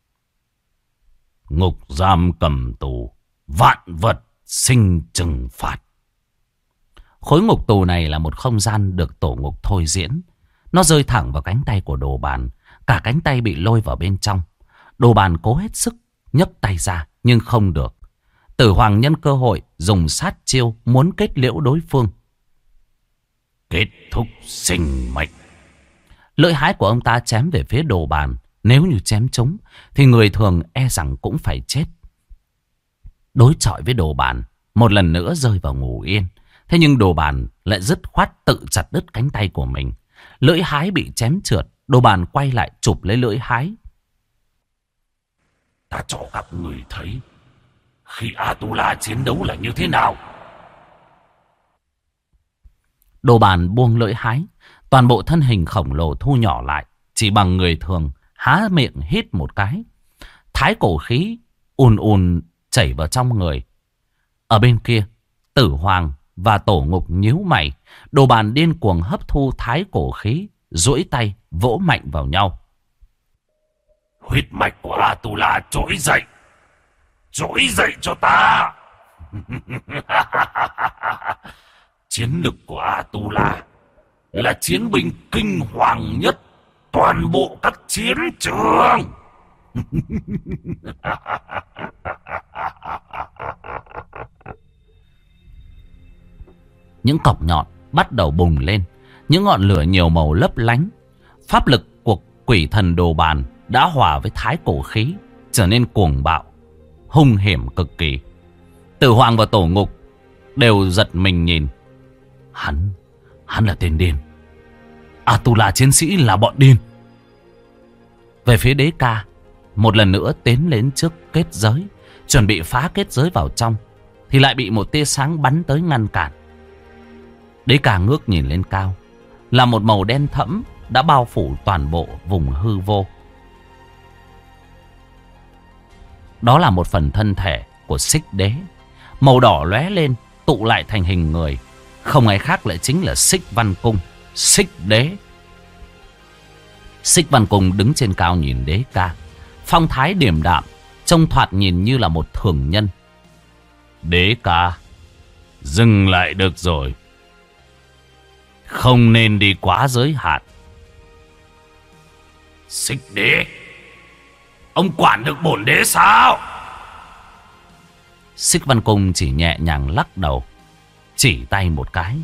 Ngục giam cầm tù, vạn vật sinh trừng phạt. Khối ngục tù này là một không gian được tổ ngục thôi diễn. Nó rơi thẳng vào cánh tay của Đồ Bàn. Cả cánh tay bị lôi vào bên trong. Đồ Bàn cố hết sức nhấc tay ra nhưng không được. Tử Hoàng nhân cơ hội dùng sát chiêu muốn kết liễu đối phương. Kết thúc sinh mệnh. Lưỡi hái của ông ta chém về phía Đồ Bàn. Nếu như chém trúng thì người thường e rằng cũng phải chết. Đối chọi với Đồ Bàn, một lần nữa rơi vào ngủ yên. Thế nhưng Đồ Bàn lại dứt khoát tự chặt đứt cánh tay của mình. Lưỡi hái bị chém trượt. Đồ Bàn quay lại chụp lấy lưỡi hái. Ta cho các người thấy khi Atula chiến đấu là như thế nào. Đồ Bàn buông lưỡi hái. Toàn bộ thân hình khổng lồ thu nhỏ lại. Chỉ bằng người thường há miệng hít một cái. Thái cổ khí ùn ùn chảy vào trong người. Ở bên kia, Tử Hoàng và tổ ngục nhíu mày. Đồ Bàn điên cuồng hấp thu thái cổ khí, duỗi tay vỗ mạnh vào nhau. Huyết mạch của Atula trỗi dậy. Trỗi dậy cho ta. Chiến lực của Atula là chiến binh kinh hoàng nhất toàn bộ các chiến trường. Những cọc nhọn bắt đầu bùng lên. Những ngọn lửa nhiều màu lấp lánh. Pháp lực của quỷ thần Đồ Bàn đã hòa với thái cổ khí, trở nên cuồng bạo, hung hiểm cực kỳ. Tử Hoàng và tổ ngục đều giật mình nhìn. Hắn là tên điên. Atula chiến sĩ là bọn điên. Về phía Đế Ca, một lần nữa tiến lên trước kết giới, chuẩn bị phá kết giới vào trong, thì lại bị một tia sáng bắn tới ngăn cản. Đế Ca ngước nhìn lên cao, là một màu đen thẫm đã bao phủ toàn bộ vùng hư vô. Đó là một phần thân thể của Xích Đế. Màu đỏ lóe lên, tụ lại thành hình người. Không ai khác lại chính là Xích Văn Cung, Xích Đế. Xích Văn Cung đứng trên cao nhìn Đế Ca, phong thái điềm đạm, trông thoạt nhìn như là một thường nhân. Đế Ca, dừng lại được rồi. Không nên đi quá giới hạn. Xích Đế, ông quản được bổn đế sao? Xích Văn Cung chỉ nhẹ nhàng lắc đầu, chỉ tay một cái.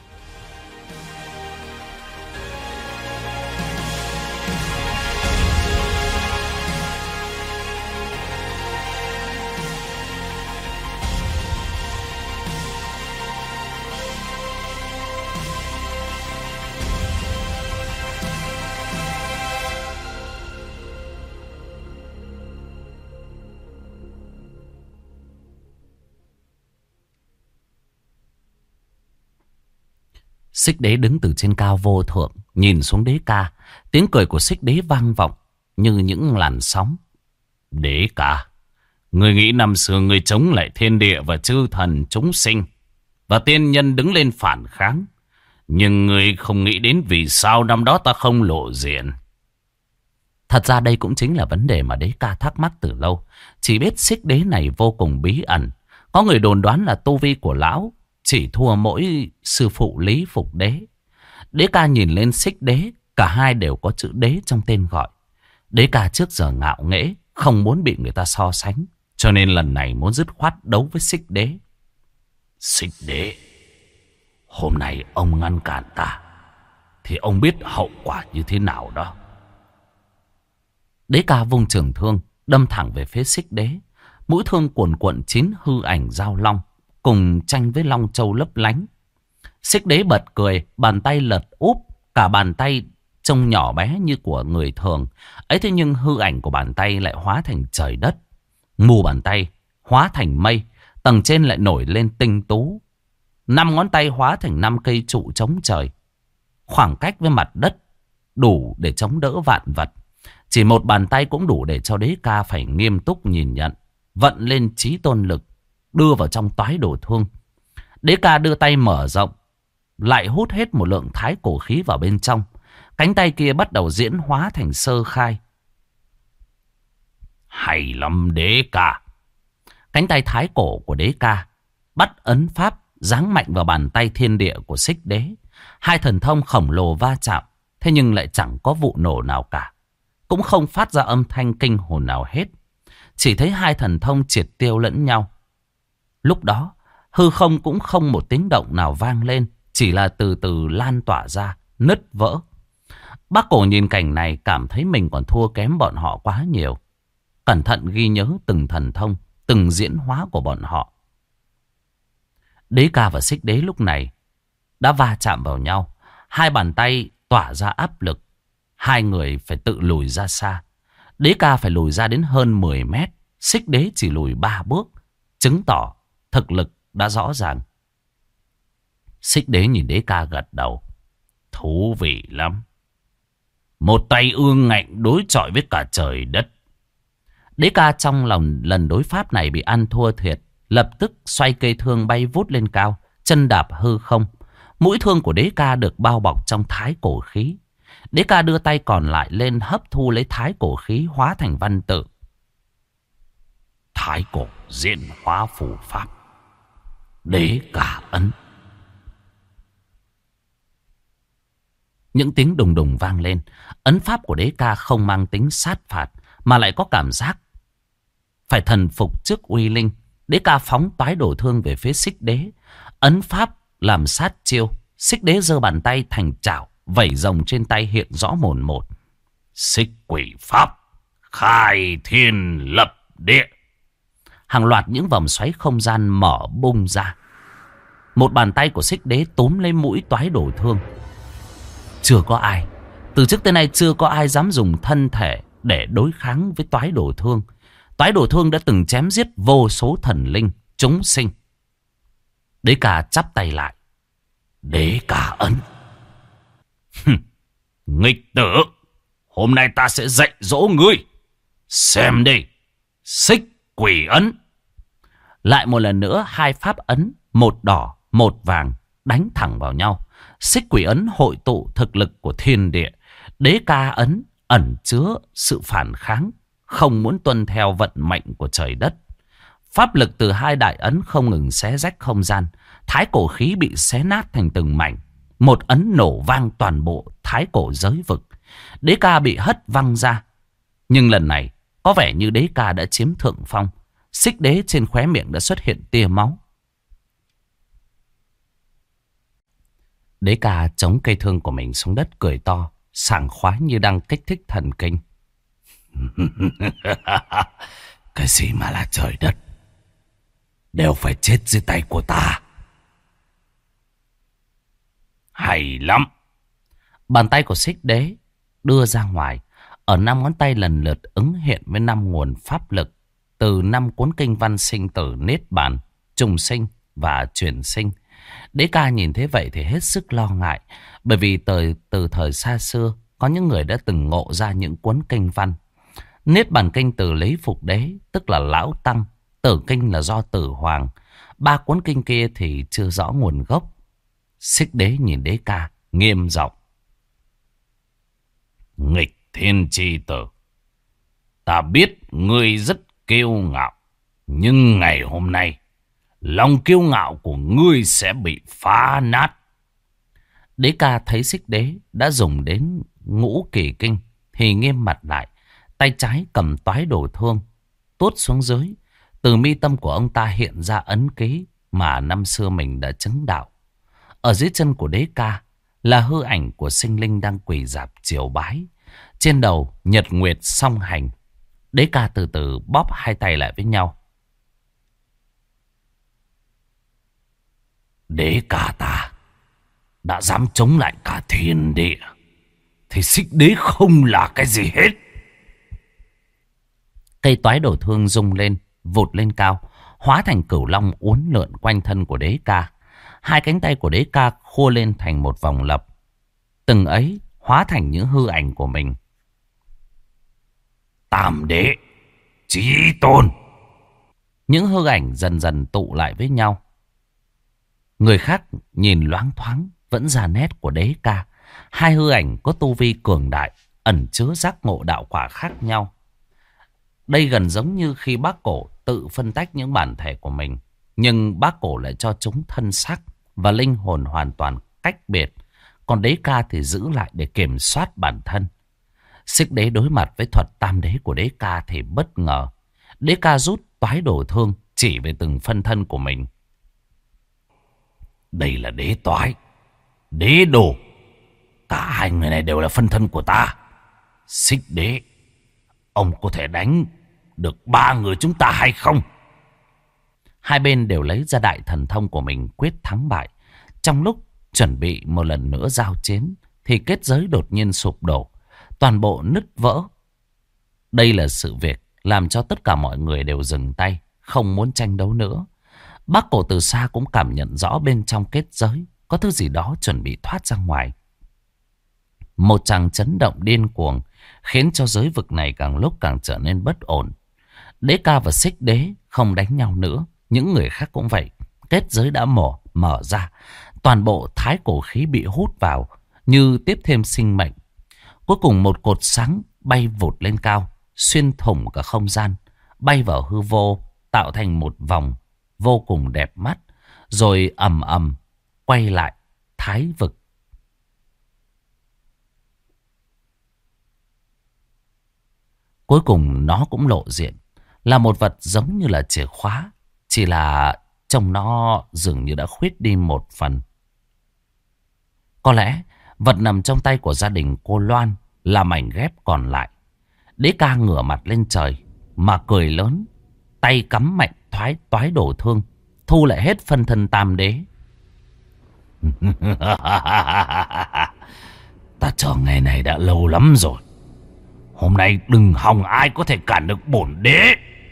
Xích Đế đứng từ trên cao vô thượng, nhìn xuống Đế Ca. Tiếng cười của Xích Đế vang vọng như những làn sóng. Đế Ca, người nghĩ năm xưa người chống lại thiên địa và chư thần chúng sinh, và tiên nhân đứng lên phản kháng. Nhưng người không nghĩ đến vì sao năm đó ta không lộ diện. Thật ra đây cũng chính là vấn đề mà đế ca thắc mắc từ lâu. Chỉ biết xích đế này vô cùng bí ẩn. Có người đồn đoán là tu vi của lão chỉ thua mỗi sư phụ Lý Phục Đế. Đế ca nhìn lên xích đế, cả hai đều có chữ đế trong tên gọi. Đế ca trước giờ ngạo nghễ, không muốn bị người ta so sánh, cho nên lần này muốn dứt khoát đấu với xích đế. Xích đế, hôm nay ông ngăn cản ta, thì ông biết hậu quả như thế nào đó. Đế ca vung trường thương, đâm thẳng về phía xích đế. Mũi thương cuồn cuộn 9 hư ảnh giao long, cùng tranh với long châu lấp lánh. Xích đế bật cười, bàn tay lật úp, cả bàn tay trông nhỏ bé như của người thường. Ấy thế nhưng hư ảnh của bàn tay lại hóa thành trời đất. Mù bàn tay hóa thành mây, tầng trên lại nổi lên tinh tú. 5 ngón tay hóa thành 5 cây trụ chống trời. Khoảng cách với mặt đất đủ để chống đỡ vạn vật. Chỉ một bàn tay cũng đủ để cho đế ca phải nghiêm túc nhìn nhận. Vận lên chí tôn lực, đưa vào trong toái đồ thương. Đế ca đưa tay mở rộng, lại hút hết một lượng thái cổ khí vào bên trong. Cánh tay kia bắt đầu diễn hóa thành sơ khai. Hay lắm đế ca. Cánh tay thái cổ của đế ca bắt ấn pháp giáng mạnh vào bàn tay thiên địa của xích đế. Hai thần thông khổng lồ va chạm, thế nhưng lại chẳng có vụ nổ nào cả, cũng không phát ra âm thanh kinh hồn nào hết. Chỉ thấy hai thần thông triệt tiêu lẫn nhau. Lúc đó hư không cũng không một tiếng động nào vang lên, chỉ là từ từ lan tỏa ra, nứt vỡ. Bác Cổ nhìn cảnh này cảm thấy mình còn thua kém bọn họ quá nhiều. Cẩn thận ghi nhớ từng thần thông, từng diễn hóa của bọn họ. Đế ca và xích đế lúc này đã va chạm vào nhau. Hai bàn tay tỏa ra áp lực. Hai người phải tự lùi ra xa. Đế ca phải lùi ra đến hơn 10 mét. Xích đế chỉ lùi 3 bước, chứng tỏ thực lực đã rõ ràng. Xích đế nhìn đế ca gật đầu. Thú vị lắm. Một tay ương ngạnh đối chọi với cả trời đất. Đế ca trong lòng lần đối pháp này bị ăn thua thiệt, lập tức xoay cây thương bay vút lên cao, chân đạp hư không. Mũi thương của đế ca được bao bọc trong thái cổ khí. Đế ca đưa tay còn lại lên hấp thu lấy thái cổ khí hóa thành văn tự. Thái cổ diễn hóa phù pháp. Đế ca ấn. Những tiếng đùng đùng vang lên. Ấn pháp của đế ca không mang tính sát phạt, mà lại có cảm giác phải thần phục trước uy linh. Đế ca phóng toái đổ thương về phía xích đế. Ấn pháp làm sát chiêu. Xích đế giơ bàn tay thành chảo, vẩy rồng trên tay hiện rõ mồn một. Xích quỷ pháp, khai thiên lập địa. Hàng loạt những vòng xoáy không gian mở bung ra. Một bàn tay của xích đế túm lấy mũi toái đổ thương. Chưa có ai, từ trước tới nay chưa có ai dám dùng thân thể để đối kháng với toái đổ thương. Toái đổ thương đã từng chém giết vô số thần linh, chúng sinh. Đế ca chắp tay lại. Đế ca ấn. Nghịch tử, hôm nay ta sẽ dạy dỗ ngươi. Xem đây, xích quỷ ấn. Lại một lần nữa hai pháp ấn, một đỏ, một vàng, đánh thẳng vào nhau. Xích quỷ ấn hội tụ thực lực của thiên địa. Đế ca ấn ẩn chứa sự phản kháng, không muốn tuân theo vận mệnh của trời đất. Pháp lực từ hai đại ấn không ngừng xé rách không gian. Thái cổ khí bị xé nát thành từng mảnh. Một ấn nổ vang toàn bộ thái cổ giới vực. Đế ca bị hất văng ra. Nhưng lần này có vẻ như đế ca đã chiếm thượng phong. Xích đế trên khóe miệng đã xuất hiện tia máu. Đế ca chống cây thương của mình xuống đất cười to, sảng khoái như đang kích thích thần kinh. Cái gì mà là trời đất, đều phải chết dưới tay của ta. Hay lắm. Bàn tay của xích đế đưa ra ngoài. Ở 5 ngón tay lần lượt ứng hiện với 5 nguồn pháp lực. Từ 5 cuốn kinh văn sinh tử, niết bàn, trùng sinh và chuyển sinh. Đế ca nhìn thế vậy thì hết sức lo ngại. Bởi vì từ thời xa xưa, có những người đã từng ngộ ra những cuốn kinh văn. Niết bàn kinh từ Lý Phục Đế, tức là Lão Tăng. Tử kinh là do Tử Hoàng. 3 cuốn kinh kia thì chưa rõ nguồn gốc. Xích đế nhìn đế ca, nghiêm giọng. Nghịch thiên chi tử, Ta biết ngươi rất kiêu ngạo, nhưng ngày hôm nay, lòng kiêu ngạo của ngươi sẽ bị phá nát. Đế ca thấy Xích Đế đã dùng đến ngũ kỳ kinh thì nghiêm mặt lại. Tay trái cầm toái đồ thương, tuốt xuống dưới. Từ mi tâm của ông ta hiện ra ấn ký mà năm xưa mình đã chứng đạo. Ở dưới chân của Đế ca là hư ảnh của sinh linh đang quỳ rạp triều bái. Trên đầu nhật nguyệt song hành. Đế ca từ từ bóp hai tay lại với nhau. Đế ca ta đã dám chống lại cả thiên địa, thì Xích Đế không là cái gì hết. Cây toái đổ thương rung lên, vụt lên cao, hóa thành cửu long uốn lượn quanh thân của Đế ca. Hai cánh tay của Đế ca khua lên thành một vòng lập, từng ấy hóa thành những hư ảnh của mình. Tam Đế Chí Tôn. Những hư ảnh dần dần tụ lại với nhau. Người khác nhìn loáng thoáng vẫn ra nét của Đế ca. Hai hư ảnh có tu vi cường đại, ẩn chứa giác ngộ đạo quả khác nhau. Đây gần giống như khi Bác Cổ tự phân tách những bản thể của mình, nhưng Bác Cổ lại cho chúng thân xác và linh hồn hoàn toàn cách biệt. Còn Đế ca thì giữ lại để kiểm soát bản thân. Xích Đế đối mặt với thuật tam đế của Đế ca thì bất ngờ. Đế ca rút toái đồ thương chỉ về từng phân thân của mình. Đây là đế toái, đế đồ. Cả hai người này đều là phân thân của ta. Xích Đế, ông có thể đánh được ba người chúng ta hay không? Hai bên đều lấy ra đại thần thông của mình quyết thắng bại. Trong lúc chuẩn bị một lần nữa giao chiến thì kết giới đột nhiên sụp đổ, toàn bộ nứt vỡ. Đây là sự việc làm cho tất cả mọi người đều dừng tay, không muốn tranh đấu nữa. Bác Cổ từ xa cũng cảm nhận rõ bên trong kết giới có thứ gì đó chuẩn bị thoát ra ngoài. Một tràng chấn động điên cuồng khiến cho giới vực này càng lúc càng trở nên bất ổn. Đế ca và Xích Đế không đánh nhau nữa, những người khác cũng vậy. Kết giới đã mở ra, toàn bộ thái cổ khí bị hút vào như tiếp thêm sinh mệnh. Cuối cùng một cột sáng bay vụt lên cao, xuyên thủng cả không gian, bay vào hư vô, tạo thành một vòng vô cùng đẹp mắt, rồi ầm ầm quay lại thái vực. Cuối cùng nó cũng lộ diện là một vật giống như là chìa khóa, chỉ là trông nó dường như đã khuyết đi một phần. Có lẽ vật nằm trong tay của gia đình cô Loan là mảnh ghép còn lại. Đế ca ngửa mặt lên trời mà cười lớn, tay cắm mạnh toái đổ thương, thu lại hết phân thân tam đế. Ta chờ ngày này đã lâu lắm rồi. Hôm nay đừng hòng ai có thể cản được bổn đế.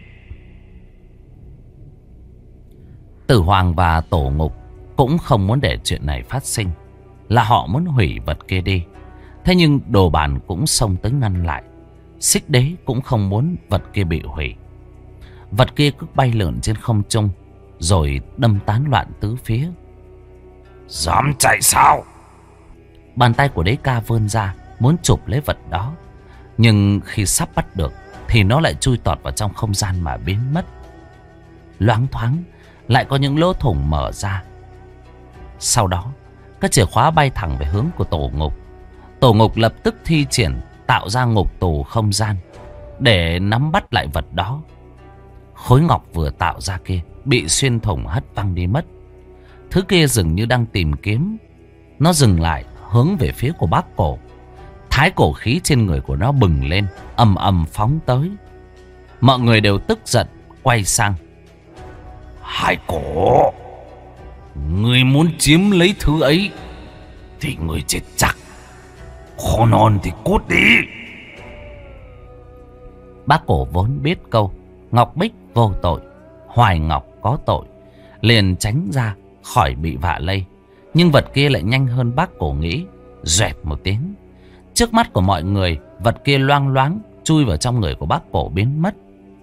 Tử Hoàng và Tổ Ngục cũng không muốn để chuyện này phát sinh, là họ muốn hủy vật kia đi. Thế nhưng Đồ Bàn cũng xông tới ngăn lại. Xích Đế cũng không muốn vật kia bị hủy. Vật kia cứ bay lượn trên không trung, rồi đâm tán loạn tứ phía. Dám chạy sao? Bàn tay của Đế ca vươn ra muốn chụp lấy vật đó, nhưng khi sắp bắt được thì nó lại chui tọt vào trong không gian mà biến mất. Loáng thoáng lại có những lỗ thủng mở ra. Sau đó các chìa khóa bay thẳng về hướng của Tổ Ngục. Tổ Ngục lập tức thi triển tạo ra ngục tù không gian để nắm bắt lại vật đó. Khối ngọc vừa tạo ra kia bị xuyên thủng hất văng đi mất. Thứ kia dường như đang tìm kiếm. Nó dừng lại hướng về phía của Bác Cổ. Thái cổ khí trên người của nó bừng lên, ầm ầm phóng tới. Mọi người đều tức giận quay sang. Hai cổ, người muốn chiếm lấy thứ ấy thì người chết chắc. Khôn hồn thì cút đi. Bác Cổ vốn biết câu Ngọc Bích vô tội, Hoài Ngọc có tội, liền tránh ra khỏi bị vạ lây. Nhưng vật kia lại nhanh hơn Bác Cổ nghĩ. Doẹt một tiếng, trước mắt của mọi người, vật kia loang loáng chui vào trong người của Bác Cổ biến mất.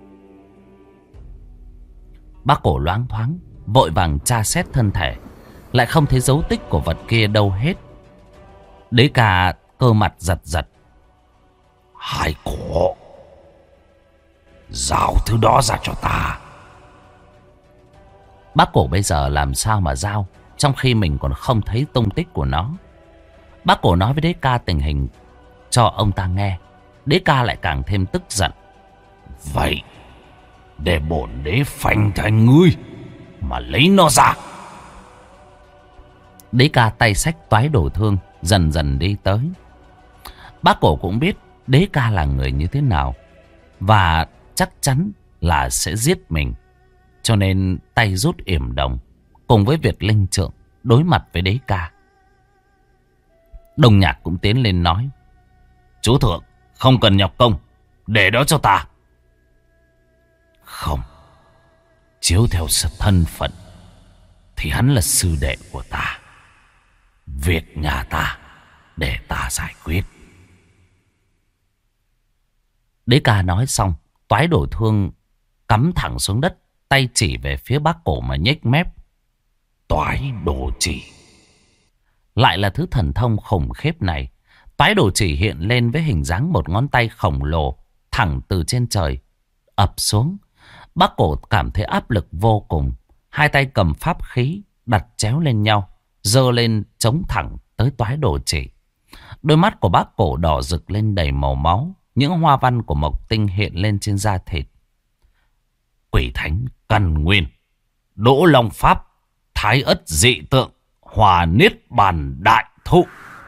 Bác Cổ loáng thoáng vội vàng tra xét thân thể, lại không thấy dấu tích của vật kia đâu hết. Đế ca cơ mặt giật giật. Hai cổ, Giao thứ đó ra cho ta. Bác Cổ bây giờ làm sao mà giao, trong khi mình còn không thấy tung tích của nó. Bác Cổ nói với Đế Ca tình hình cho ông ta nghe. Đế Ca lại càng thêm tức giận. Vậy để bổn đế phanh thành ngươi mà lấy nó ra. Đế Ca tay xách toái đồ thương dần dần đi tới. Bác Cổ cũng biết Đế Ca là người như thế nào, và chắc chắn là sẽ giết mình. Cho nên tay rút yểm đồng, cùng với Việt Linh Trượng đối mặt với Đế Ca. Đồng Nhạc cũng tiến lên nói: Chú thượng không cần nhọc công, để đó cho ta. Không, chiếu theo thân phận thì hắn là sư đệ của ta. Việc nhà ta để ta giải quyết. Đế Ca nói xong, toái đổ thương cắm thẳng xuống đất, tay chỉ về phía Bác Cổ mà nhếch mép. Toái đồ chỉ. Lại là thứ thần thông khủng khiếp này. Toái đồ chỉ hiện lên với hình dáng một ngón tay khổng lồ thẳng từ trên trời ập xuống. Bác Cổ cảm thấy áp lực vô cùng. Hai tay cầm pháp khí đặt chéo lên nhau, giơ lên chống thẳng tới toái đồ chỉ. Đôi mắt của Bác Cổ đỏ rực lên đầy màu máu. Những hoa văn của mộc tinh hiện lên trên da thịt. Quỷ thánh căn nguyên, Đỗ Long pháp, Thái ất dị tượng, Hòa niết bàn đại thụ.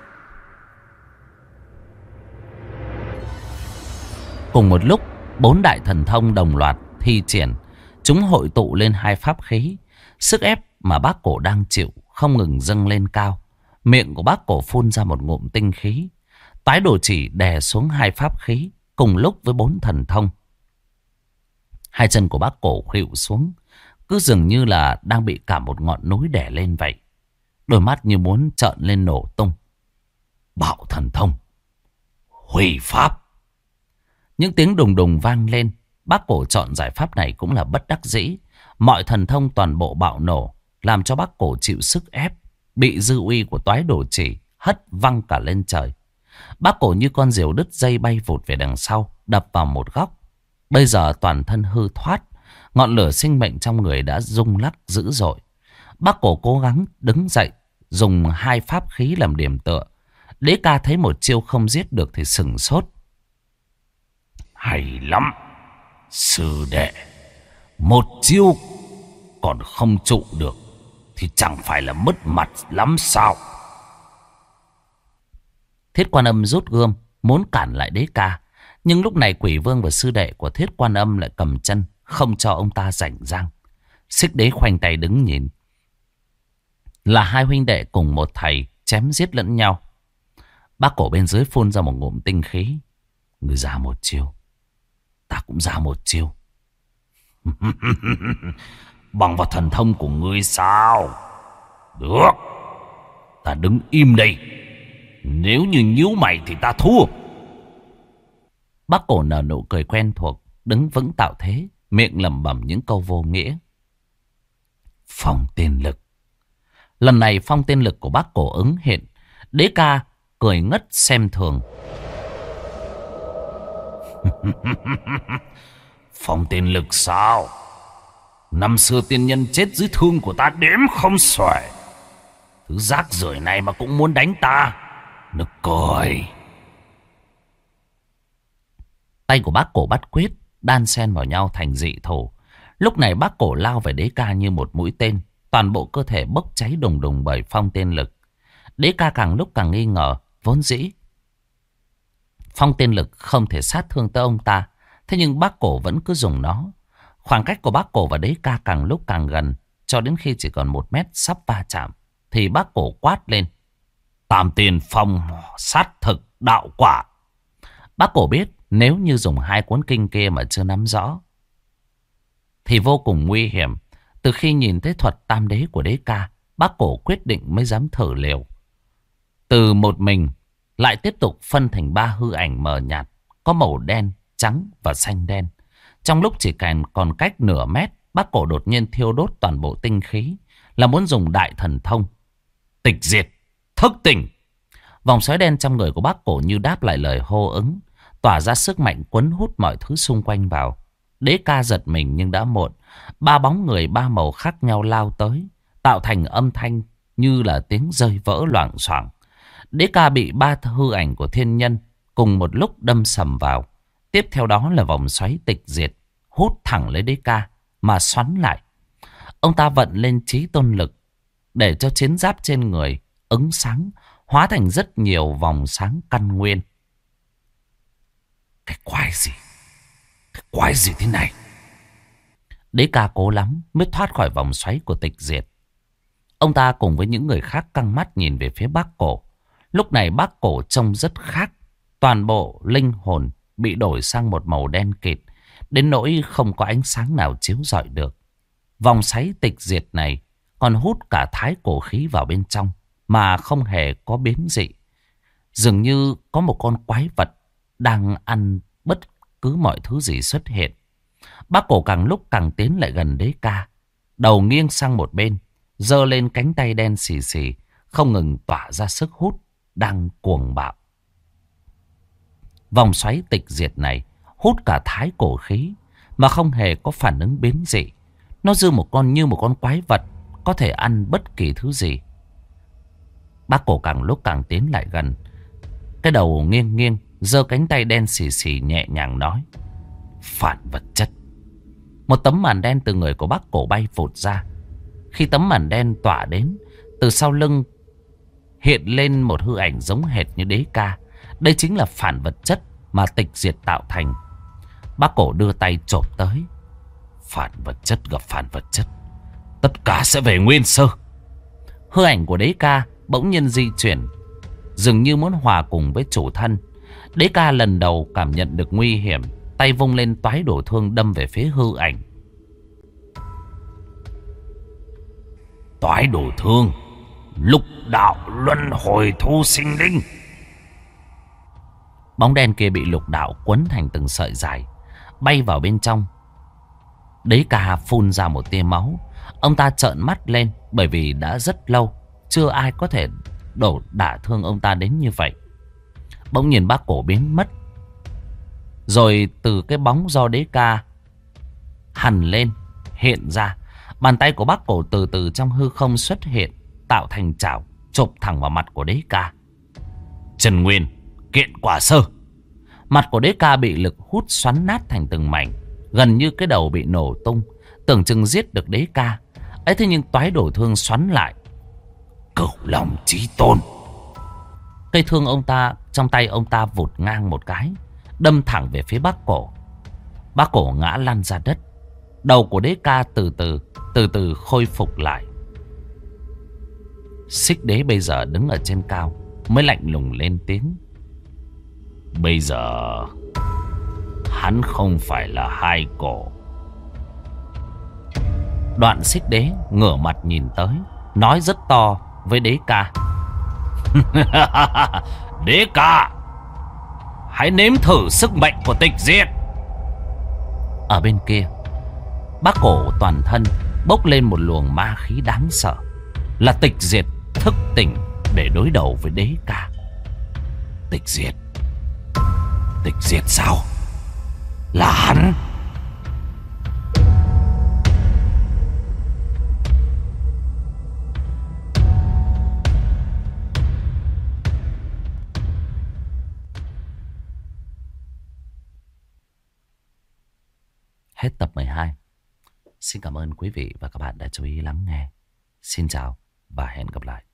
Cùng một lúc, 4 đại thần thông đồng loạt thi triển. Chúng hội tụ lên hai pháp khí. Sức ép mà Bác Cổ đang chịu không ngừng dâng lên cao. Miệng của Bác Cổ phun ra một ngụm tinh khí. Toái đồ chỉ đè xuống hai pháp khí cùng lúc với 4 thần thông. Hai chân của Bác Cổ khuỵu xuống, cứ dường như là đang bị cả một ngọn núi đè lên vậy. Đôi mắt như muốn trợn lên nổ tung. Bạo thần thông, hủy pháp. Những tiếng đùng đùng vang lên. Bác Cổ chọn giải pháp này cũng là bất đắc dĩ. Mọi thần thông toàn bộ bạo nổ, làm cho Bác Cổ chịu sức ép, bị dư uy của toái đồ chỉ hất văng cả lên trời. Bác Cổ như con diều đứt dây bay vụt về đằng sau, đập vào một góc. Bây giờ toàn thân hư thoát, ngọn lửa sinh mệnh trong người đã rung lắc dữ dội. Bác Cổ cố gắng đứng dậy, dùng hai pháp khí làm điểm tựa. Đế Ca thấy một chiêu không giết được thì sửng sốt. Hay lắm, sư đệ. Một chiêu còn không trụ được thì chẳng phải là mất mặt lắm sao? Thiết Quan Âm rút gươm muốn cản lại Đế Ca. Nhưng lúc này Quỷ Vương và sư đệ của Thiết Quan Âm lại cầm chân, không cho ông ta rảnh rang. Xích Đế khoanh tay đứng nhìn. Là hai huynh đệ cùng một thầy chém giết lẫn nhau. Bác Cổ bên dưới phun ra một ngụm tinh khí. Người ra một chiêu, ta cũng ra một chiêu. Bằng vào thần thông của ngươi sao? Được, ta đứng im đây. Nếu như nhíu mày thì ta thua. Bác Cổ nở nụ cười quen thuộc, đứng vững tạo thế, miệng lẩm bẩm những câu vô nghĩa. Phong tiên lực. Lần này phong tiên lực của Bác Cổ ứng hiện. Đế Ca cười ngất xem thường. Phong tiên lực sao? Năm xưa tiên nhân chết dưới thương của ta đếm không xuể. Thứ rác rưởi này mà cũng muốn đánh ta. Nực cười. Tay của Bác Cổ bắt quyết, đan xen vào nhau thành dị thủ. Lúc này Bác Cổ lao về Đế Ca như một mũi tên. Toàn bộ cơ thể bốc cháy đùng đùng bởi phong tiên lực. Đế Ca càng lúc càng nghi ngờ. Vốn dĩ phong tiên lực không thể sát thương tới ông ta. Thế nhưng Bác Cổ vẫn cứ dùng nó. Khoảng cách của Bác Cổ và Đế Ca càng lúc càng gần. Cho đến khi chỉ còn 1 mét sắp va chạm, thì Bác Cổ quát lên: Tam tiên phong sát thực đạo quả. Bác Cổ biết nếu như dùng hai cuốn kinh kia mà chưa nắm rõ thì vô cùng nguy hiểm. Từ khi nhìn thấy thuật tam đế của Đế Ca, Bác Cổ quyết định mới dám thử liều. Từ một mình lại tiếp tục phân thành 3 hư ảnh mờ nhạt, có màu đen, trắng và xanh đen. Trong lúc chỉ còn cách nửa mét, Bác Cổ đột nhiên thiêu đốt toàn bộ tinh khí, là muốn dùng đại thần thông tịch diệt, thức tỉnh. Vòng xoáy đen trong người của Bác Cổ như đáp lại lời hô ứng, tỏa ra sức mạnh quấn hút mọi thứ xung quanh vào. Đế ca giật mình nhưng đã muộn. Ba bóng người ba màu khác nhau lao tới, tạo thành âm thanh như là tiếng rơi vỡ loảng xoảng. Đế ca bị ba hư ảnh của thiên nhân cùng một lúc đâm sầm vào. Tiếp theo đó là vòng xoáy tịch diệt hút thẳng lấy đế ca mà xoắn lại. Ông ta vận lên chí tôn lực để cho chiến giáp trên người ứng sáng, hóa thành rất nhiều vòng sáng căn nguyên. Cái quái gì thế này? Đế ca cố lắm mới thoát khỏi vòng xoáy của tịch diệt. Ông ta cùng với những người khác căng mắt nhìn về phía bác cổ. Lúc này bác cổ trông rất khác. Toàn bộ linh hồn bị đổi sang một màu đen kịt, đến nỗi không có ánh sáng nào chiếu rọi được. Vòng xoáy tịch diệt này còn hút cả thái cổ khí vào bên trong mà không hề có biến dị. Dường như có một con quái vật đang ăn bất cứ mọi thứ gì xuất hiện. Bác cổ càng lúc càng tiến lại gần đế ca, đầu nghiêng sang một bên, giơ lên cánh tay đen xì xì, không ngừng tỏa ra sức hút đang cuồng bạo. Vòng xoáy tịch diệt này hút cả thái cổ khí mà không hề có phản ứng biến dị. Nó như một con quái vật có thể ăn bất kỳ thứ gì. Bác cổ càng lúc càng tiến lại gần, cái đầu nghiêng nghiêng, giơ cánh tay đen xì xì nhẹ nhàng nói: phản vật chất. Một tấm màn đen từ người của bác cổ bay vụt ra. Khi tấm màn đen tỏa đến, từ sau lưng hiện lên một hư ảnh giống hệt như đế ca. Đây chính là phản vật chất mà tịch diệt tạo thành. Bác cổ đưa tay chộp tới. Phản vật chất gặp phản vật chất, tất cả sẽ về nguyên sơ. Hư ảnh của đế ca bỗng nhiên di chuyển, dường như muốn hòa cùng với chủ thân. Đế ca lần đầu cảm nhận được nguy hiểm, tay vung lên toái đổ thương đâm về phía hư ảnh. Toái đổ thương, lục đạo luân hồi thu sinh linh. Bóng đen kia bị lục đạo quấn thành từng sợi dài, bay vào bên trong. Đế ca phun ra một tia máu. Ông ta trợn mắt lên, bởi vì đã rất lâu chưa ai có thể đả thương ông ta đến như vậy. Bỗng nhiên bác cổ biến mất. Rồi từ cái bóng do đế ca hằn lên hiện ra, bàn tay của bác cổ từ từ trong hư không xuất hiện, tạo thành chảo chộp thẳng vào mặt của đế ca. Trần Nguyên, kiện quả sơ. Mặt của đế ca bị lực hút xoắn nát thành từng mảnh, gần như cái đầu bị nổ tung, tưởng chừng giết được đế ca. Ấy thế nhưng toái đổ thương xoắn lại. Cửu Long Chí Tôn. Cây thương ông ta trong tay ông ta vụt ngang một cái, đâm thẳng về phía bác cổ. Bác cổ ngã lăn ra đất. Đầu của đế ca từ từ khôi phục lại. Xích đế bây giờ đứng ở trên cao, mới lạnh lùng lên tiếng: bây giờ hắn không phải là hai cổ. Đoạn xích đế ngửa mặt nhìn tới, nói rất to với đế ca: đế ca, hãy nếm thử sức mạnh của tịch diệt. Ở bên kia, bác cổ toàn thân bốc lên một luồng ma khí đáng sợ, là tịch diệt thức tỉnh để đối đầu với đế ca. Tịch diệt? Tịch diệt sao? Là hắn? Hết tập 12. Xin cảm ơn quý vị và các bạn đã chú ý lắng nghe. Xin chào và hẹn gặp lại.